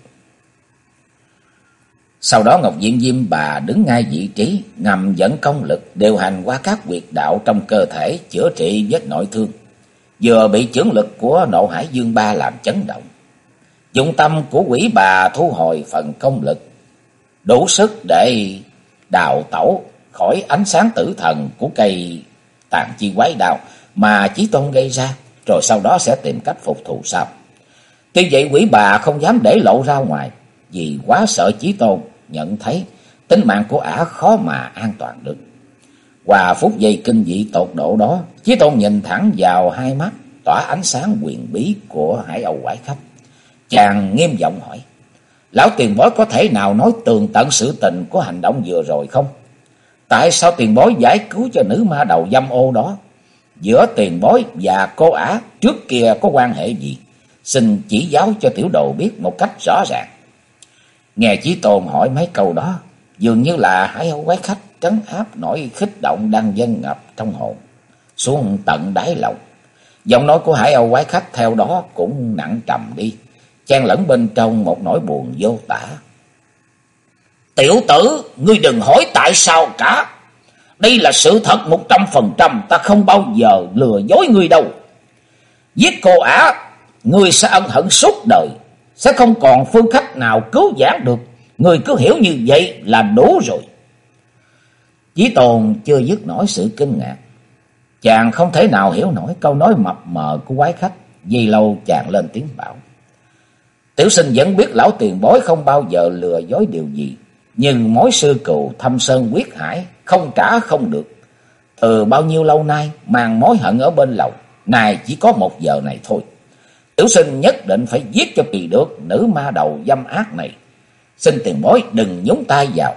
Sau đó Ngọc Diện Diêm Bà đứng ngay vị trí, ngầm dẫn công lực điều hành qua các huyệt đạo trong cơ thể chữa trị vết nội thương, vừa bị chưởng lực của Nộ Hải Dương Ba làm chấn động. Dụng tâm của quỷ bà thu hồi phần công lực, đủ sức để đào tẩu khỏi ánh sáng tử thần của cây Tàn Chi Quái Đao mà Chí Tôn gây ra, rồi sau đó sẽ tìm cách phục thù sau. Tuy vậy quỷ bà không dám để lộ ra ngoài, vì quá sợ Chí Tôn nhận thấy tính mạng của ả khó mà an toàn được. Qua phút giây kinh dị tột độ đó, Chí Tôn nhìn thẳng vào hai mắt tỏa ánh sáng huyền bí của Hải Âu quái khách. Chàng nghiêm giọng hỏi: lão tiền bối có thể nào nói tường tận sự tình của hành động vừa rồi không? Tại sao tiền bối giải cứu cho nữ ma đầu dâm ô đó? Giữa tiền bối và cô ả trước kia có quan hệ gì? Xin chỉ giáo cho tiểu đồ biết một cách rõ ràng. Nghe Chí Tôn hỏi mấy câu đó, dường như là Hải Âu quái khách trấn áp nỗi kích động đang dâng ngập trong hồn xuống tận đáy lòng. Giọng nói của Hải Âu quái khách theo đó cũng nặng trầm đi, chen lẫn bên trong một nỗi buồn vô tả. Tiểu tử, ngươi đừng hỏi tại sao cả. Đây là sự thật 100%, ta không bao giờ lừa dối ngươi đâu. Giết cô ả, ngươi sẽ ân hận suốt đời, sẽ không còn phương cách nào cứu vãn được. Ngươi cứ hiểu như vậy là đủ rồi. Chí Tôn chưa dứt nổi sự kinh ngạc. Chàng không thể nào hiểu nổi câu nói mập mờ của quái khách. Vì lâu chàng lên tiếng bảo: tiểu sinh vẫn biết lão tiền bối không bao giờ lừa dối điều gì, nhưng mối sư cừu thâm sơn quyết hải không trả không được. Từ bao nhiêu lâu nay mang mối hận ở bên lòng, nay chỉ có một giờ này thôi. Tiểu sinh nhất định phải giết cho kỳ được nữ ma đầu dâm ác này. Xin tiền bối đừng nhúng tay vào.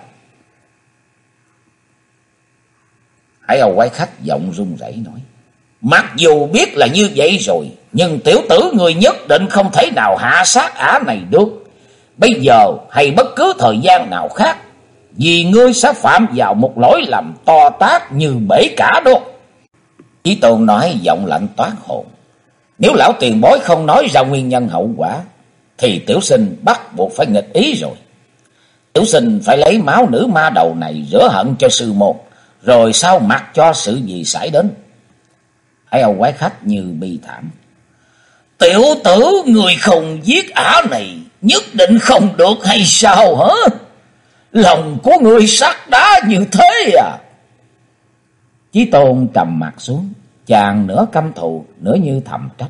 Hải Âu quái khách giọng run rẩy nói: mặc dù biết là như vậy rồi, nhưng tiểu tử người nhất định không thể nào hạ sát ả này được. Bây giờ hay bất cứ thời gian nào khác, vì ngươi sẽ phạm vào một lỗi lầm to tát như bể cả đó. Chí Tôn nói giọng lạnh toát hồn: nếu lão tiền bối không nói ra nguyên nhân hậu quả, thì tiểu sinh bắt buộc phải nghịch ý rồi. Tiểu sinh phải lấy máu nữ ma đầu này rửa hận cho sư môn, rồi sau mặc cho sự gì xảy đến. Hải Âu quái khách như bi thảm: tiểu tử người không giết ả này nhất định không được hay sao hả? Lòng của người sắt đá như thế à? Chí Tôn trầm mặt xuống, chàng nửa căm thù nửa như thầm trách.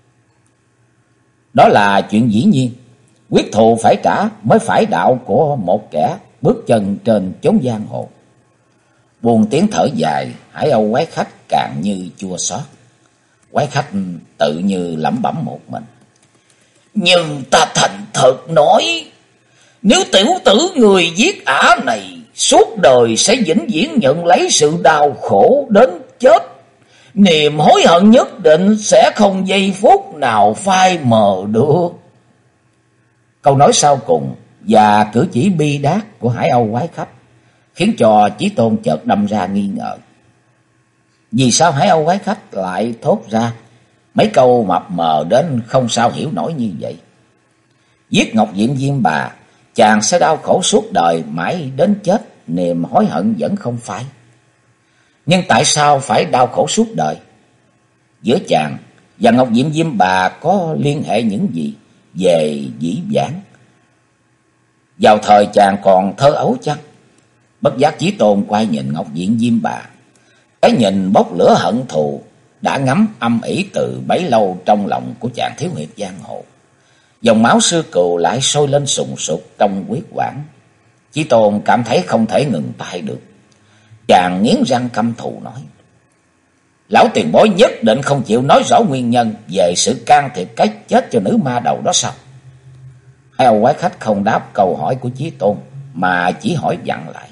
Đó là chuyện dĩ nhiên, quyết thù phải trả mới phải đạo của một kẻ bước chân trên chốn giang hồ. Buồn tiếng thở dài, Hải Âu quái khách càng như chua xót. Quái khách tự như lẩm bẩm một mình: nhưng ta thành thật nói, nếu tiểu tử người giết ả này, suốt đời sẽ vĩnh viễn nhận lấy sự đau khổ đến chết. Niềm hối hận nhất định sẽ không giây phút nào phai mờ được. Câu nói sau cùng và cử chỉ bi đát của Hải Âu quái khách khiến cho Chí Tôn chợt đâm ra nghi ngờ. Vì sao Hải Âu quái khách lại thốt ra mấy câu mập mờ đến không sao hiểu nổi như vậy? Giết Ngọc Diện Diêm Bà, chàng sẽ đau khổ suốt đời mãi đến chết, niềm hối hận vẫn không phai. Nhưng tại sao phải đau khổ suốt đời? Giữa chàng và Ngọc Diệm Diêm Bà có liên hệ những gì về dĩ vãng vào thời chàng còn thơ ấu chăng? Bất giác Chí Tôn quay nhìn Ngọc Diệm Diêm Bà, cái nhìn bốc lửa hận thù đã ngấm âm ỉ từ bấy lâu trong lòng của chàng thiếu hiệp giang hồ. Dòng máu sư cừu lại sôi lên sùng sục trong huyết quản. Chí Tôn cảm thấy không thể ngừng tay được. Chàng nghiến răng căm thù nói: lão tiền bối nhất định không chịu nói rõ nguyên nhân về sự can thiệp cái chết cho nữ ma đầu đó sao? Hai ông quái khách không đáp câu hỏi của Chí Tôn, mà chỉ hỏi dặn lại: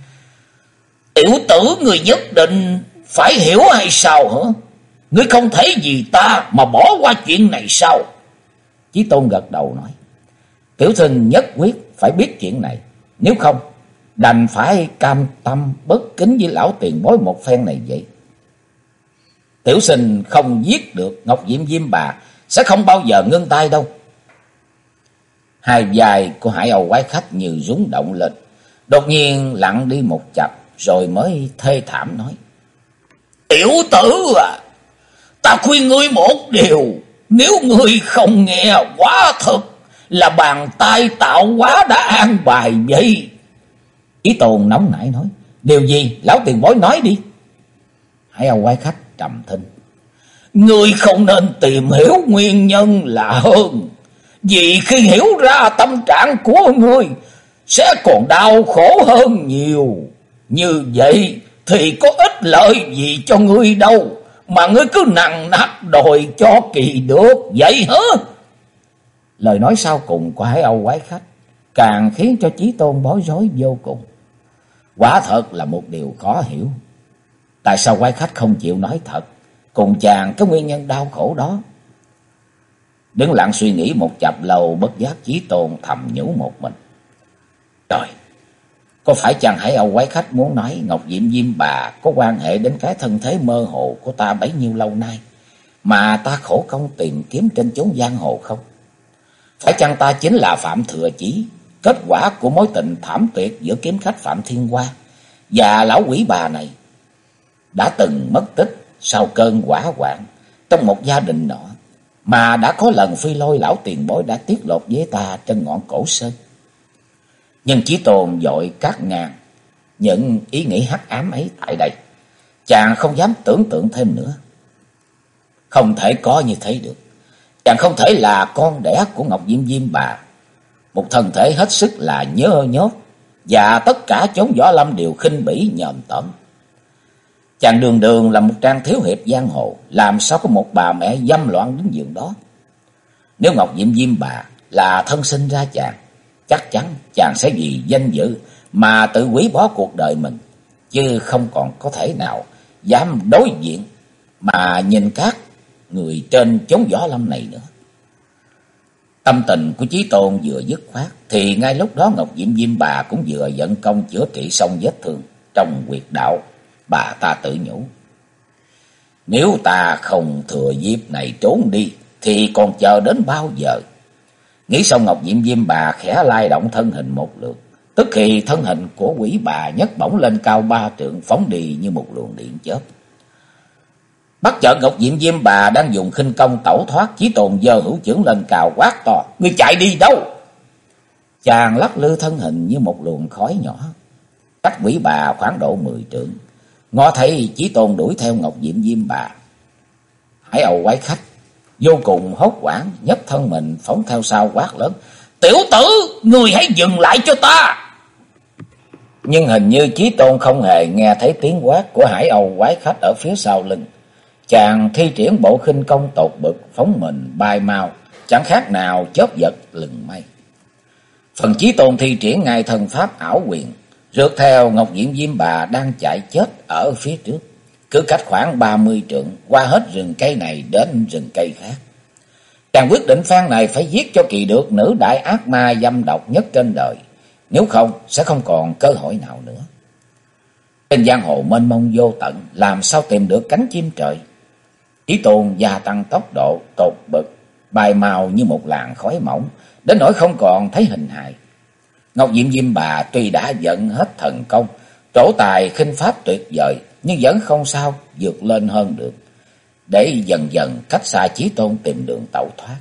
tiểu tử người nhất định phải hiểu hay sao hả? Ngươi không thể vì ta mà bỏ qua chuyện này sao? Chí Tôn gật đầu nói: tiểu sinh nhất quyết phải biết chuyện này, nếu không đành phải cam tâm bất kính với lão tiền bối một phen này vậy. Tiểu sinh không giết được Ngọc Diệm Diêm Bà sẽ không bao giờ ngưng tay đâu. Hai vai của Hải Âu quái khách như rung động lên, đột nhiên lặng đi một chập, rồi mới thê thảm nói: tiểu tử à, ta khuyên ngươi một điều, nếu ngươi không nghe, quả thực là bàn tay tạo hóa đã an bài vậy. Chí Tôn nóng nảy nói: điều gì? Lão tiền bối nói đi. Hải Âu quái khách trầm thinh: ngươi không nên tìm hiểu nguyên nhân là hơn, vì khi hiểu ra tâm trạng của ngươi sẽ còn đau khổ hơn nhiều. Như vậy thì có ích lợi gì cho ngươi đâu, mà ngươi cứ nằng nặc đòi cho kỳ được vậy hả? Lời nói sau cùng của Hải Âu quái khách càng khiến cho Chí Tôn bối rối vô cùng. Quả thật là một điều khó hiểu. Tại sao quái khách không chịu nói thật cùng chàng cái nguyên nhân đau khổ đó? Đứng lặng suy nghĩ một chập lâu, bất giác Chí Tôn thầm nhủ một mình: trời, có phải chàng Hải Âu quái khách muốn nói Ngọc Diệm Diêm Bà có quan hệ đến cái thân thế mơ hồ của ta bấy nhiêu lâu nay mà ta khổ công tìm kiếm trên chốn giang hồ không? Phải chăng ta chính là Phạm Thừa Chí, kết quả của mối tình thảm tuyệt giữa kiếm khách Phạm Thiên Hoa và lão quỷ bà này, đã từng mất tích sau cơn hỏa hoạn trong một gia đình nọ, mà đã có lần Phi Lôi lão tiền bối đã tiết lộ với ta trên ngọn cổ sơn? Nhưng Chí Tôn vội cắt ngang những ý nghĩ hắc ám ấy tại đây. Chàng không dám tưởng tượng thêm nữa. Không thể có như thế được. Chàng không thể là con đẻ của Ngọc Diệm Diêm Bà, một thân thể hết sức là nhơ nhốt, và tất cả chốn võ lâm đều khinh bỉ nhờn tởm. Chàng đường đường là một trang thiếu hiệp giang hồ, làm sao có một bà mẹ dâm loạn đến giường đó? Nếu Ngọc Diệm Diêm Bà là thân sinh ra chàng, chắc chắn chàng sẽ vì danh dự mà tự hủy bỏ cuộc đời mình, chứ không còn có thể nào dám đối diện mà nhìn các người trên chốn võ lâm này nữa. Tâm tình của Chí Tôn vừa dứt khoát, thì ngay lúc đó Ngọc Diệm Diêm Bà cũng vừa vận công chữa trị xong vết thương trong huyệt đạo. Bà ta tự nhủ: nếu ta không thừa dịp này trốn đi thì còn chờ đến bao giờ? Nghĩ xong, Ngọc Diệm Diêm Bà khẽ lay động thân hình một lượt, tức thì thân hình của quỷ bà nhấc bổng lên cao 3 trượng, phóng đi như một luồng điện chớp. Bất chợt Ngọc Diệm Diêm Bà đang dùng khinh công tẩu thoát, Chí Tôn giơ hữu chưởng lên cào quát to: ngươi chạy đi đâu? Chàng lắc lư thân hình như một luồng khói nhỏ, cách quỷ bà khoảng độ 10 trượng. Ngó thấy Chí Tôn đuổi theo Ngọc Diệm Diêm Bà, Hải Âu quái khách vô cùng hốt hoảng, nhấc thân mình phóng theo sau quát lớn: tiểu tử, ngươi hãy dừng lại cho ta! Nhưng hình như Chí Tôn không hề nghe thấy tiếng quát của Hải Âu quái khách ở phía sau lưng. Chàng thi triển bộ khinh công tột bực, phóng mình bay mau, chẳng khác nào chớp giật lừng mây. Phần Chí Tôn thi triển ngay thần pháp ảo quyền, rượt theo Ngọc Diệm Diêm Bà đang chạy chết ở phía trước, cứ cách khoảng 30 trượng, qua hết rừng cây này đến rừng cây khác. Chàng quyết định phen này phải giết cho kỳ được nữ đại ác ma dâm độc nhất trên đời, nếu không sẽ không còn cơ hội nào nữa. Trên giang hồ mênh mông vô tận, làm sao tìm được cánh chim trời? Chí Tôn gia tăng tốc độ tột bực, bay mau như một làn khói mỏng, đến nỗi không còn thấy hình hài. Ngọc Diệm Diêm Bà tuy đã vận hết thần công, trổ tài khinh pháp tuyệt vời, nhưng vẫn không sao vượt lên hơn được. để dần dần cách xa Chí Tôn tìm đường tẩu thoát.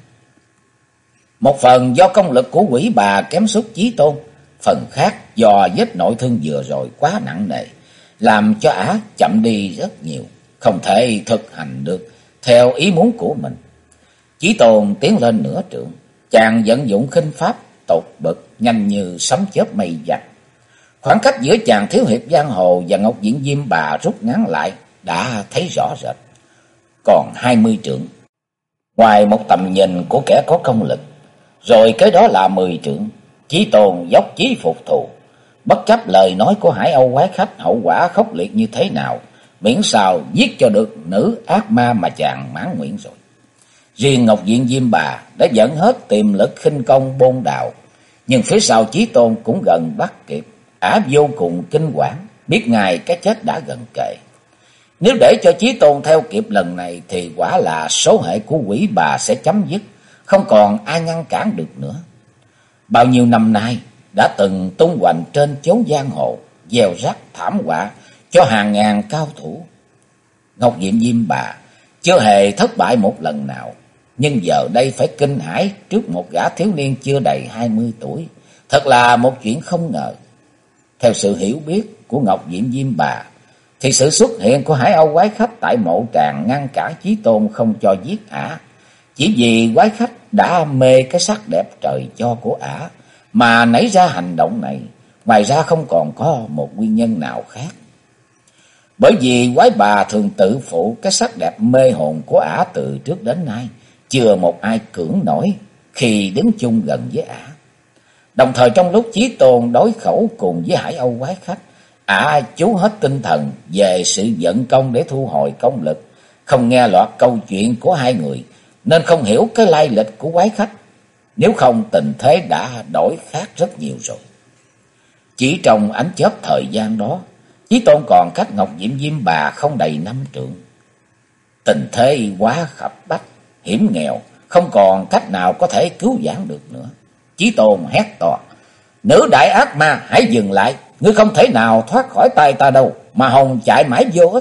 Một phần do công lực của quỷ bà kém sút Chí Tôn, phần khác do vết nội thương vừa rồi quá nặng nề, làm cho ả chậm đi rất nhiều, không thể thực hành được theo ý muốn của mình. Chí Tôn tiến lên nửa trượng, chàng vận dụng khinh pháp tột bực, nhanh như sấm chớp mây vạch. Khoảng cách giữa chàng thiếu hiệp giang hồ và Ngọc Diện Diêm Bà rút ngắn lại đã thấy rõ rệt, còn 20 trượng. Ngoài một tầm nhìn của kẻ có công lực, rồi cái đó là 10 trượng. Chí Tôn dốc chí phục thù, bất chấp lời nói của Hải Âu quái khách hậu quả khốc liệt như thế nào, miễn sao giết cho được nữ ác ma mà chàng mãn nguyện rồi. Riêng Ngọc Diện Diêm Bà đã dẫn hết tiềm lực khinh công bôn đạo, nhưng phía sau Chí Tôn cũng gần bắt kịp. Ả vô cùng kinh quản, biết ngài cái chết đã gần kề. Nếu để cho Chí Tôn theo kịp lần này thì quả là số hệ của quỷ bà sẽ chấm dứt, không còn ai ngăn cản được nữa. Bao nhiêu năm nay đã từng tung hoành trên chốn giang hồ, gieo rắc thảm họa cho hàng ngàn cao thủ. Ngọc Diện Diêm Bà chưa hề thất bại một lần nào, nhưng giờ đây phải kinh hãi trước một gã thiếu niên chưa đầy 20 tuổi, thật là một chuyện không ngờ. Theo sự hiểu biết của Ngọc Diện Diêm Bà, thì sự xuất hiện của Hải Âu quái khách tại mộ tràng ngăn cản Chí Tôn không cho giết ả. Chỉ vì quái khách đã mê cái sắc đẹp trời cho của ả mà nảy ra hành động này, ngoài ra không còn có một nguyên nhân nào khác. Bởi vì quái bà thường tự phụ cái sắc đẹp mê hồn của ả từ trước đến nay, chưa một ai cưỡng nổi khi đứng chung gần với ả. Đồng thời trong lúc Chí Tôn đối khẩu cùng với Hải Âu quái khách, ả chú hết tinh thần về sự vận công để thu hồi công lực, không nghe lọt câu chuyện của hai người, nên không hiểu cái lai lịch của quái khách. Nếu không tình thế đã đổi khác rất nhiều rồi. Chỉ trong ánh chớp thời gian đó, Chí Tôn còn cách Ngọc Diện Diêm Bà không đầy 5 trượng. Tình thế quá khập bách, hiểm nghèo, không còn cách nào có thể cứu vãn được nữa. Chí Tôn hét to: "Nữ đại ác ma, hãy dừng lại! Ngươi không thể nào thoát khỏi tay ta đâu, mà hòng chạy mãi vô ích."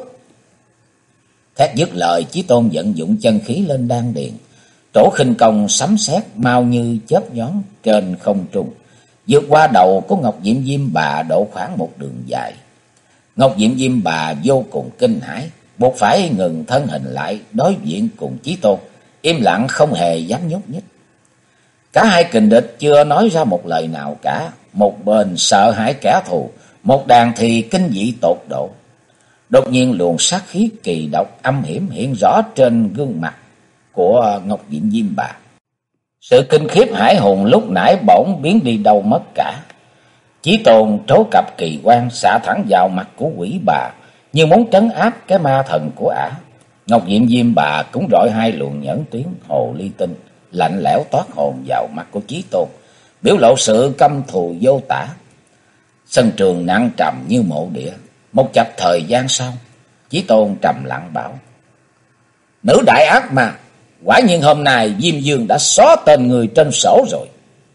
Thét dứt lời, Chí Tôn vận dụng chân khí lên đan điền, trổ khinh công sấm sét mau như chớp nhoáng trên không trung, vượt qua đầu của Ngọc Diện Diêm Bà độ khoảng một đường dài. Ngọc Diện Diêm Bà vô cùng kinh hãi, buộc phải ngừng thân hình lại đối diện cùng Chí Tôn, im lặng không hề dám nhúc nhích. Cả hai kình địch chưa nói ra một lời nào cả, một bên sợ hãi kẻ thù, một đàn thì kinh dị tột độ. Đột nhiên luồng sát khí kỳ độc âm hiểm hiện rõ trên gương mặt của Ngọc Diện Diêm Bà. Sự kinh khiếp hải hùng lúc nãy bỗng biến đi đâu mất cả. Chí Tôn trố cặp kỳ quan xạ thẳng vào mặt của quỷ bà, như muốn trấn áp cái ma thần của ả. Ngọc Diện Diêm Bà cũng rọi hai luồng nhẫn tuyến hồ ly tinh lạnh lẽo toát hồn vào mặt của Chí Tôn, biểu lộ sự căm thù vô tả. Sân trường nặng trầm như mộ địa. Một chập thời gian sau, Chí Tôn trầm lặng bảo: "Nữ đại ác ma, quả nhiên hôm nay Diêm Dương đã xóa tên người trên sổ rồi.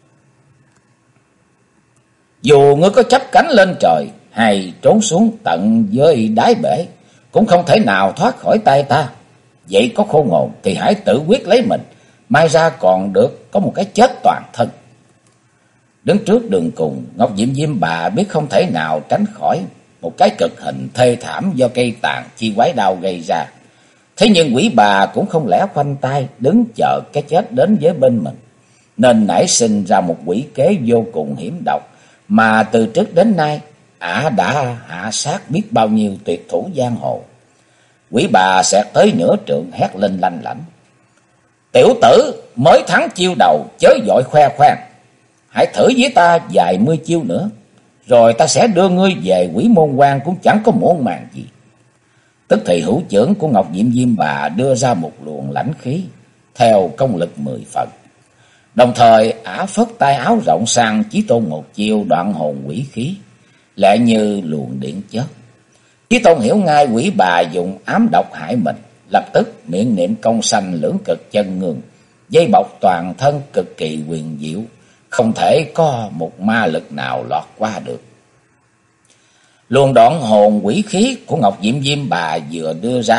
Dù ngươi có chắp cánh lên trời hay trốn xuống tận dưới đáy bể, cũng không thể nào thoát khỏi tay ta. Vậy có khôn ngoan thì hãy tự quyết lấy mình, mai ra còn được có một cái chết toàn thân." Đứng trước đường cùng, Ngọc Diện Diêm Bà biết không thể nào tránh khỏi một cái cực hình thê thảm do cây tàn chi quái đao gây ra. Thế nhưng quỷ bà cũng không lẽ khoanh tay đứng chờ cái chết đến với bên mình, nên nảy sinh ra một quỷ kế vô cùng hiểm độc mà từ trước đến nay ả đã hạ sát biết bao nhiêu tuyệt thủ giang hồ. Quỷ bà xẹt tới nửa trượng hét lên lanh lảnh: "Tiểu tử mới thắng chiêu đầu, chớ vội khoe khoang. Hãy thử với ta vài mươi chiêu nữa, rồi ta sẽ đưa ngươi về Quỷ Môn Quan cũng chẳng có muộn màng gì." Tức thì hữu chưởng của Ngọc Diện Diêm Bà đưa ra một luồng lãnh khí theo công lực 10 phần. Đồng thời ả phất tay áo rộng sang Chí Tôn một chiêu đoạn hồn quỷ khí, lại như luồng điện chớp. Chí Tôn hiểu ngay quỷ bà dùng ám độc hại mình, lập tức miệng niệm công sanh lưỡng cực chân ngương, dây bọc toàn thân cực kỳ huyền diệu, không thể có một ma lực nào lọt qua được. Luồng đoạn hồn quỷ khí của Ngọc Diện Diêm Bà vừa đưa ra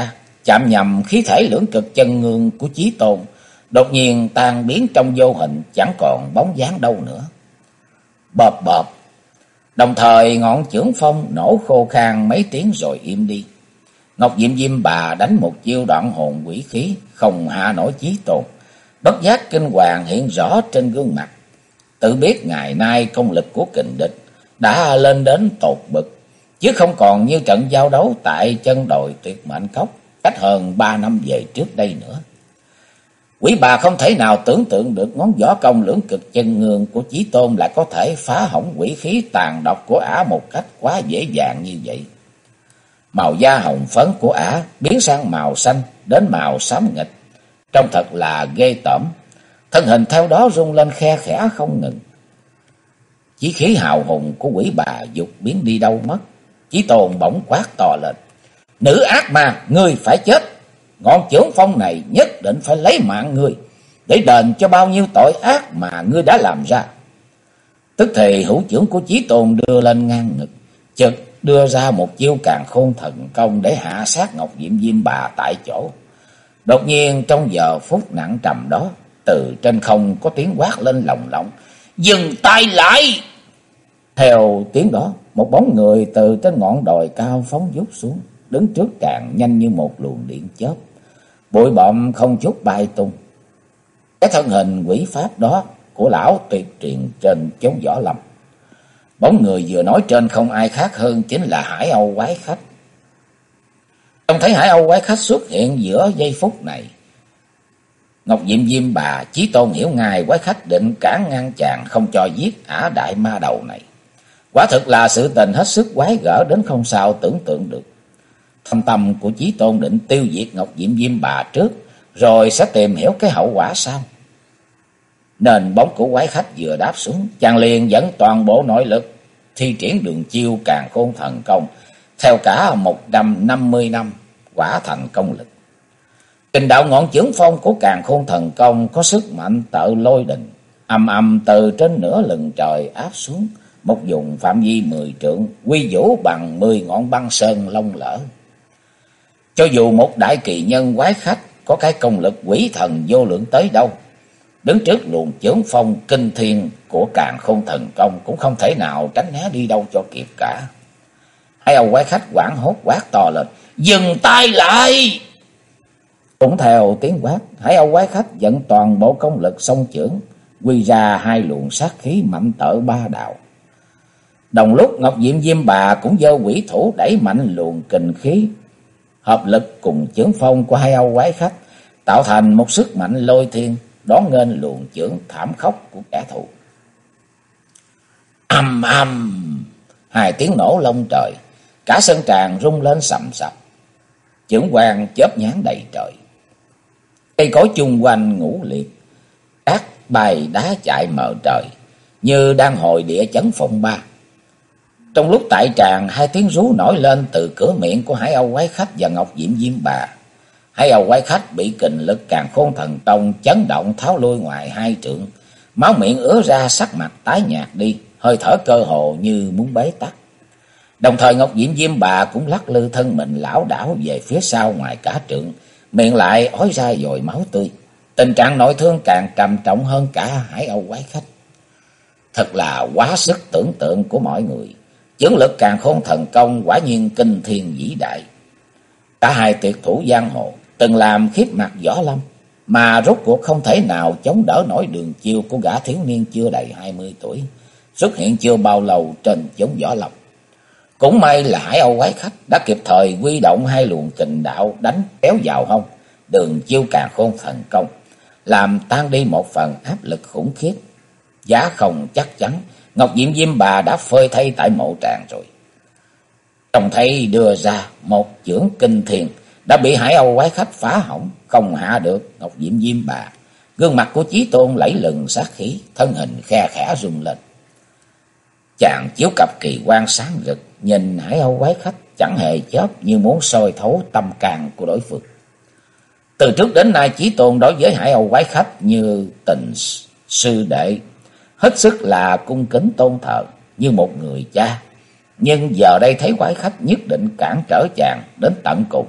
chạm nhầm khí thể lưỡng cực chân ngương của Chí Tôn, đột nhiên tan biến trong vô hình, chẳng còn bóng dáng đâu nữa. Bợp bợp, đồng thời ngọn chưởng phong nổ khô khan mấy tiếng rồi im đi. Ngọc Diệm Diêm Bà đánh một chiêu đoạn hồn quỷ khí, không hạ nổi Chí Tôn. Bất giác kinh hoàng hiện rõ trên gương mặt, tự biết ngày nay công lực của kình địch đã lên đến tột bực, chứ không còn như trận giao đấu tại chân đồi Tuyệt Mệnh Cốc cách hơn 3 năm về trước đây nữa. Quý bà không thể nào tưởng tượng được ngón võ công lưỡng cực chân ngương của Chí Tôn lại có thể phá hỏng quỷ khí tàn độc của ả một cách quá dễ dàng như vậy. Màu da hồng phấn của ả biến sang màu xanh đến màu xám nghịch, trông thật là ghê tởm. Thân hình theo đó rung lên khe khẽ không ngừng. Chí khí hào hùng của quỷ bà dục biến đi đâu mất. Chí Tôn bỗng quát to lên: "Nữ ác ma, ngươi phải chết! Ngọn chưởng phong này nhất định phải lấy mạng ngươi, để đền cho bao nhiêu tội ác mà ngươi đã làm ra." Tức thì hữu chưởng của Chí Tôn đưa lên ngang ngực, chợt đưa ra một chiêu Càn Khôn Thần Công để hạ sát Ngọc Diệm Diêm Bà tại chỗ. Đột nhiên trong giờ phút nặng trầm đó, từ trên không có tiếng quát lên lồng lộng: "Dừng tay lại!" Theo tiếng đó, một bóng người từ trên ngọn đồi cao phóng vút xuống, đứng trước Tràng nhanh như một luồng điện chớp, bụi bặm không chút bay tung. Cái thân hình quỷ pháp đó của lão tuyệt truyền trên chốn võ lâm. Bóng người vừa nói trên không ai khác hơn chính là Hải Âu Quái Khách. Trông thấy Hải Âu Quái Khách xuất hiện giữa giây phút này, Ngọc Diệm Diêm Bà, Chí Tôn hiểu ngay Quái Khách định cản ngăn chàng không cho giết ả đại ma đầu này. Quả thực là sự tình hết sức quái gở đến không sao tưởng tượng được. Thâm tâm của Chí Tôn định tiêu diệt Ngọc Diệm Diêm Bà trước, rồi sẽ tìm hiểu cái hậu quả sau. Nên bóng của Quái Khách vừa đáp xuống, chàng liền dẫn toàn bộ nội lực thi triển đường chiêu Càn Khôn Thần Công theo cả 150 năm, quả thành công lực. Kình đạo ngọn chưởng phong của Càn Khôn Thần Công có sức mạnh tợ lôi đình, ầm ầm từ trên nửa lừng trời áp xuống một vùng phạm vi 10 trượng, quy vũ bằng 10 ngọn băng sơn lông lở. Cho dù một đại kỳ nhân Quái Khách có cái công lực quỷ thần vô lượng tới đâu, đứng trước luồng chưởng phong kinh thiên của Càn Khôn Thần Công cũng không thể nào tránh né đi đâu cho kịp cả. Hai ông Quái Khách hoảng hốt quát to lên: "Dừng tay lại!" Cũng theo tiếng quát, Hải Âu Quái Khách dẫn toàn bộ công lực xông chưởng, quy ra hai luồng sát khí mạnh tợ ba đạo. Đồng lúc Ngọc Diệm Diêm Bà cũng giơ quỷ thủ đẩy mạnh luồng kình khí, hợp lực cùng chưởng phong của Hải Âu Quái Khách, tạo thành một sức mạnh lôi thiên đón nghênh luồng chưởng thảm khốc của kẻ thù. Ầm ầm, hai tiếng nổ long trời, cả sân tràng rung lên sầm sập, chưởng quang chớp nhoáng đầy trời. Cây cối chung quanh ngũ liệt, cát bay đá chạy mờ trời, như đang hồi địa chấn phong ba. Trong lúc tại tràng, hai tiếng rú nổi lên từ cửa miệng của Hải Âu Quái Khách và Ngọc Diệm Diêm Bà. Hải Âu Quái Khách bị kình lực Càn Khôn Thần Công chấn động tháo lui ngoài hai trượng, máu miệng ứa ra, sắc mặt tái nhạt đi, hơi thở cơ hồ như muốn bế tắc. Đồng thời Ngọc Diệm Diêm Bà cũng lắc lư thân mình lảo đảo về phía sau ngoài cả trượng, miệng lại ói ra dồi máu tươi. Tình trạng nội thương càng trầm trọng hơn cả Hải Âu Quái Khách. Thật là quá sức tưởng tượng của mọi người. Chưởng lực Càn Khôn Thần Công quả nhiên kinh thiên vĩ đại. Cả hai tuyệt thủ giang hồ từng làm khiếp mặt võ lâm, mà rốt cuộc không thể nào chống đỡ nổi đường chiêu của gã thiếu niên chưa đầy 20 tuổi, xuất hiện chưa bao lâu trên chốn võ lâm. Cũng may là Hải Âu Quái Khách đã kịp thời huy động hai luồng kình đạo đánh kéo vào hông đường chiêu Càn Khôn Thần Công, làm tan đi một phần áp lực khủng khiếp. Giá không chắc chắn Ngọc Diệm Diêm Bà đã phơi thây tại mộ tràng rồi. Trông thấy đưa ra một chưởng kinh thiên đã bị Hải Âu Quái Khách phá hỏng, không hạ được Ngọc Diệm Diêm Bà. Gương mặt của Chí Tôn lẫy lừng sát khí, thân hình khe khẽ rung lên. Chàng chiếu cặp kỳ quan sáng rực, nhìn Hải Âu Quái Khách chẳng hề chớp, như muốn soi thấu tâm can của đối phương. Từ trước đến nay Chí Tôn đối với Hải Âu Quái Khách như tình sư đệ, hết sức là cung kính tôn thờ như một người cha. Nhưng giờ đây thấy Quái Khách nhất định cản trở chàng đến tận cùng,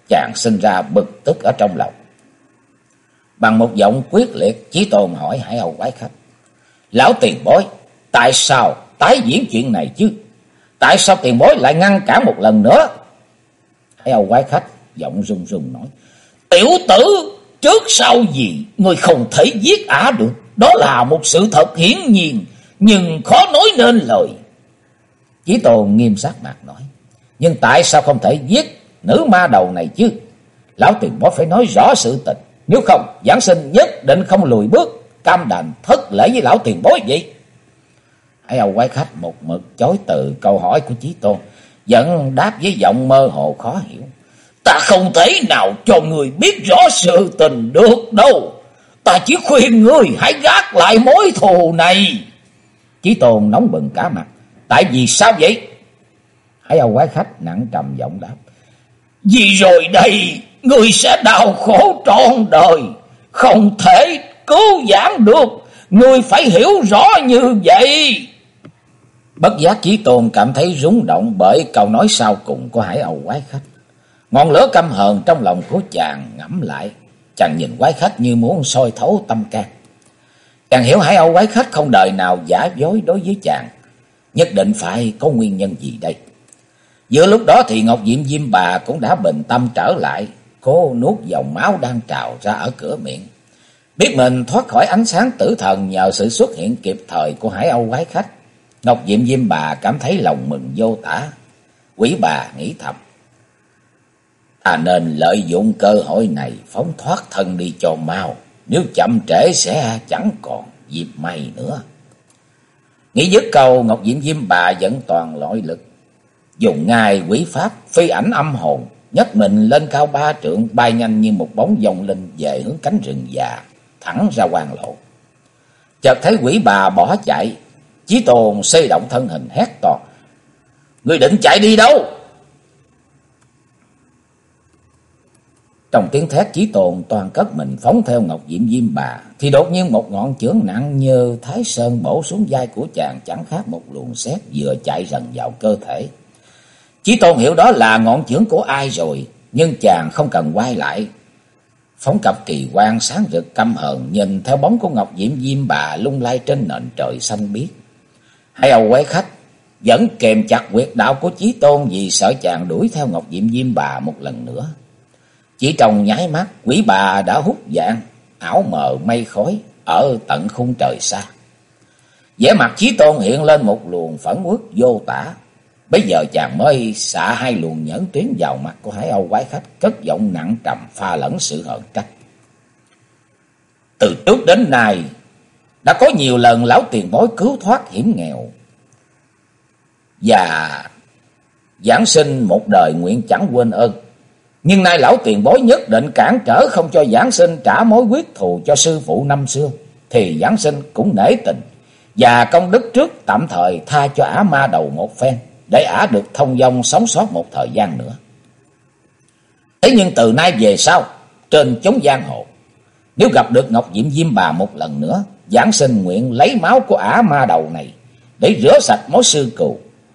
Chàng sinh ra bực tức ở trong lòng. Bằng một giọng quyết liệt, Chí Tôn hỏi Hải Âu quái khách: Lão tiền bối, tại sao tái diễn chuyện này chứ? Tại sao tiền bối lại ngăn cản một lần nữa? Hải Âu quái khách giọng run run nói: Tiểu tử, trước sau gì người không thể giết ả được. Đó là một sự thật hiển nhiên, nhưng khó nói nên lời. Chí Tôn nghiêm sắc mặt nói: Nhưng tại sao không thể giết nữ ma đầu này chứ? Lão tiền bối phải nói rõ sự tình, nếu không giảng sinh nhất định không lùi bước, cam đành thất lễ với lão tiền bối vậy. Hải Âu quái khách một mực chối từ câu hỏi của Chí Tôn, vẫn đáp với giọng mơ hồ khó hiểu: Ta không thể nào cho người biết rõ sự tình được đâu. Ta chỉ khuyên người hãy gác lại mối thù này. Chí Tôn nóng bừng cả mặt: Tại vì sao vậy? Hải Âu quái khách nặng trầm giọng đáp: Vì rồi đây người sẽ đau khổ trọn đời, không thể cứu vãn được. Người phải hiểu rõ như vậy. Bất giác Chí Tôn cảm thấy rung động bởi câu nói sau cùng của Hải Âu quái khách. Ngọn lửa căm hờn trong lòng của chàng ngẫm lại. Chàng nhìn quái khách như muốn soi thấu tâm can. Chàng hiểu Hải Âu quái khách không đời nào giả dối đối với chàng, nhất định phải có nguyên nhân gì đây. Giữa lúc đó thì Ngọc Diệm Diêm Bà cũng đã bình tâm trở lại. Cô nuốt dòng máu đang trào ra ở cửa miệng. Biết mình thoát khỏi ánh sáng tử thần nhờ sự xuất hiện kịp thời của Hải Âu quái khách, Ngọc Diệm Diêm Bà cảm thấy lòng mừng vô tả. Quỷ bà nghĩ thầm: Ta nên lợi dụng cơ hội này phóng thoát thân đi cho mau, nếu chậm trễ sẽ chẳng còn dịp may nữa. Nghĩ dứt câu, Ngọc Diệm Diêm Bà dẫn toàn nội lực, dùng ngài quỷ pháp phi ảnh âm hồn, nhấc mình lên cao 3 trượng, bay nhanh như một bóng dòng linh về hướng cánh rừng già, thẳng ra quan lộ. Chợt thấy quỷ bà bỏ chạy, Chí Tôn xây động thân hình hét to: Ngươi định chạy đi đâu? Trong tiếng thét, Chí Tôn toàn cất mình phóng theo Ngọc Diệm Diêm Bà, thì đột nhiên một ngọn chưởng nặng như Thái Sơn bổ xuống vai của chàng, chẳng khác một luồng sét vừa chạy rần vào cơ thể. Chí Tôn hiểu đó là ngọn chưởng của ai rồi, nhưng chàng không cần quay lại. Phóng cặp kỳ quang sáng rực căm hờn nhìn theo bóng của Ngọc Diệm Diêm Bà lung lay trên nền trời xanh biếc. Hải Âu quái khách vẫn kềm chặt huyệt đạo của Chí Tôn vì sợ chàng đuổi theo Ngọc Diệm Diêm Bà một lần nữa. Chỉ trong nháy mắt, quỷ bà đã hút dạng ảo mờ mây khói ở tận khung trời xa. Vẻ mặt Chí Tôn hiện lên một luồng phẫn uất vô tả. Bây giờ chàng mới xạ 2 luồng nhẫn tuyến vào mặt của Hải Âu quái khách, cất giọng nặng trầm pha lẫn sự hờn trách: Từ trước đến nay đã có nhiều lần lão tiền bối cứu thoát hiểm nghèo, và giảng sinh một đời nguyện chẳng quên ơn. Nhưng nay lão tiền bối nhất định cản trở không cho giảng sinh trả mối quyết thù cho sư phụ năm xưa, thì giảng sinh cũng nể tình và công đức trước tạm thời tha cho ả ma đầu một phen, để ả được thông dong sống sót một thời gian nữa. Thế nhưng từ nay về sau, trên chốn giang hồ, nếu gặp được Ngọc Diệm Diêm Bà một lần nữa, giảng sinh nguyện lấy máu của ả ma đầu này để rửa sạch mối sư cừu.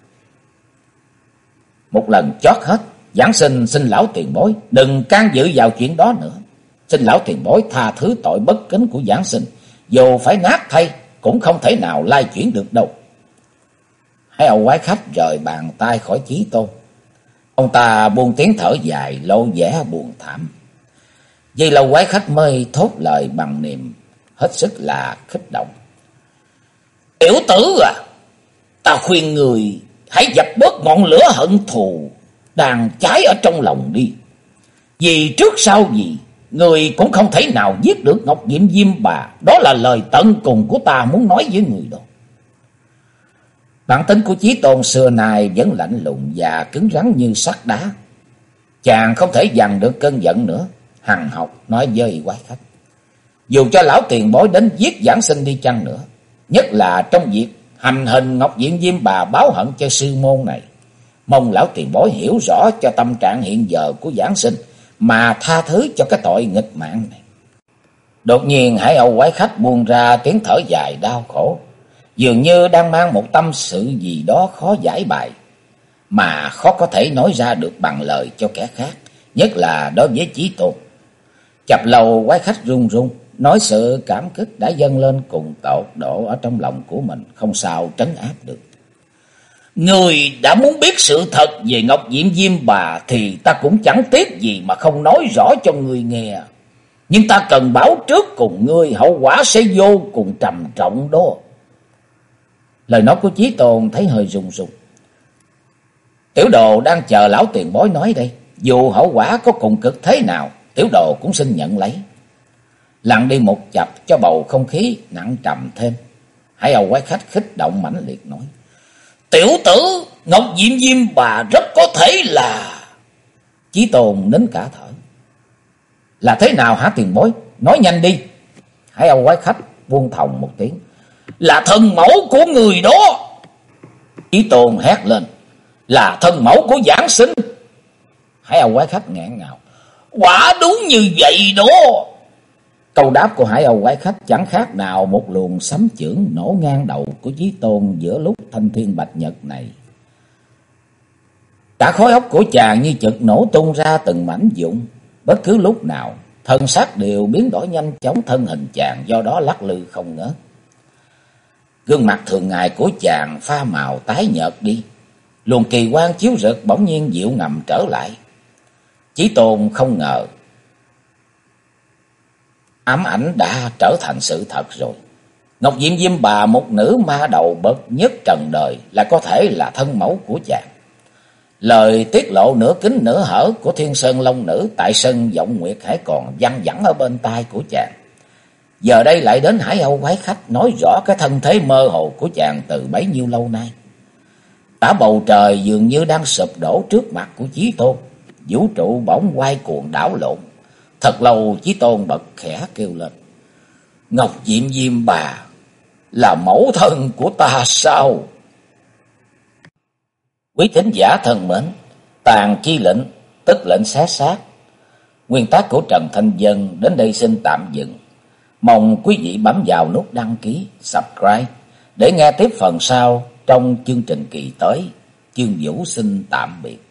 Một lần chót hết, giảng sinh xin lão tiền bối đừng can dự vào chuyện đó nữa. Xin lão tiền bối tha thứ tội bất kính của giảng sinh, dù phải nát thay cũng không thể nào lai chuyển được đâu. Hải Âu quái khách rời bàn tay khỏi Chí Tôn. Ông ta buông tiếng thở dài, lộ vẻ buồn thảm. Vì lâu quái khách mới thốt lời bằng niềm hết sức là kích động: Tiểu tử à, ta khuyên người hãy dập bớt ngọn lửa hận thù đang cháy ở trong lòng đi. Vì trước sau gì, người cũng không thể nào giết được Ngọc Diệm Diêm Bà. Đó là lời tận cùng của ta muốn nói với người đó. Bản tính của Chí Tôn xưa nay vẫn lạnh lùng và cứng rắn như sắt đá. Chàng không thể dằn được cơn giận nữa, hằn học nói với quái khách: Dù cho lão tiền bối đến giết giảng sinh đi chăng nữa, nhất là trong việc hành hình Ngọc Diệm Diêm Bà báo hận cho sư môn này, mong lão tiền bối hiểu rõ cho tâm trạng hiện giờ của giảng sinh mà tha thứ cho cái tội nghịch mạng này. Đột nhiên Hải Âu quái khách buông ra tiếng thở dài đau khổ, dường như đang mang một tâm sự gì đó khó giải bày, mà khó có thể nói ra được bằng lời cho kẻ khác, nhất là đối với Chí Tôn. Chập Lầu quái khách run run, nói sự cảm kích đã dâng lên cùng tột độ ở trong lòng của mình, không sao trấn áp được. Người đã muốn biết sự thật về Ngọc Diệm Diêm Bà thì ta cũng chẳng tiếc gì mà không nói rõ cho người nghe. Nhưng ta cần báo trước cùng ngươi, hậu quả sẽ vô cùng trầm trọng đó. Lời nói của Chí Tôn thấy hơi run run. Tiểu đồ đang chờ lão tiền bối nói đây. Dù hậu quả có cùng cực thế nào, tiểu đồ cũng xin nhận lấy. Lặng đi một chập cho bầu không khí nặng trầm thêm. Hải Âu quái khách khích động mãnh liệt nói: Tiểu tử, Ngọc Diệm Diêm Bà rất có thể là... Chí Tôn nín cả thở. Là thế nào hả tiền bối? Nói nhanh đi. Hải Âu quái khách buông thòng một tiếng. Là thân mẫu của người đó. Chí Tôn hét lên. Là thân mẫu của Giảng Sinh. Hải Âu quái khách nghẹn ngào. Quả đúng như vậy đó. Câu đáp của Hải Âu quái khách chẳng khác nào một luồng sấm chưởng nổ ngang đầu của Chí Tôn giữa lúc thanh thiên bạch nhật này. Cả khối óc của chàng như chực nổ tung ra từng mảnh vụn. Bất cứ lúc nào, thân xác đều biến đổi nhanh chóng, thân hình chàng do đó lắc lư không ngớt. Gương mặt thường ngày của chàng pha màu tái nhợt đi. Luồng kỳ quang chiếu rực bỗng nhiên dịu ngầm trở lại. Chí Tôn không ngờ ám ảnh đã trở thành sự thật rồi. Ngọc Diệm Diêm Bà, một nữ ma đầu bậc nhất trần đời, là có thể là thân mẫu của chàng. Lời tiết lộ nửa kín nửa hở của Thiên Sơn Long Nữ tại sân Vọng Nguyệt Hải còn văng vẳng ở bên tai của chàng. Giờ đây lại đến Hải Âu quái khách nói rõ cái thân thế mơ hồ của chàng từ bấy nhiêu lâu nay. Cả bầu trời dường như đang sụp đổ trước mặt của Chí Tôn. Vũ trụ bỗng quay cuồng đảo lộn. Thật lâu Chí Tôn bật khẽ kêu lên: Ngọc Diệm Diêm Bà là mẫu thân của ta sao? Quý thính giả thân mến, Tàn Chi Lệnh tức lệnh xé xác, nguyên tác của Trần Thanh Dân đến đây xin tạm dừng. Mong quý vị bấm vào nút đăng ký, subscribe để nghe tiếp phần sau trong chương trình kỳ tới. Chương Vũ xin tạm biệt.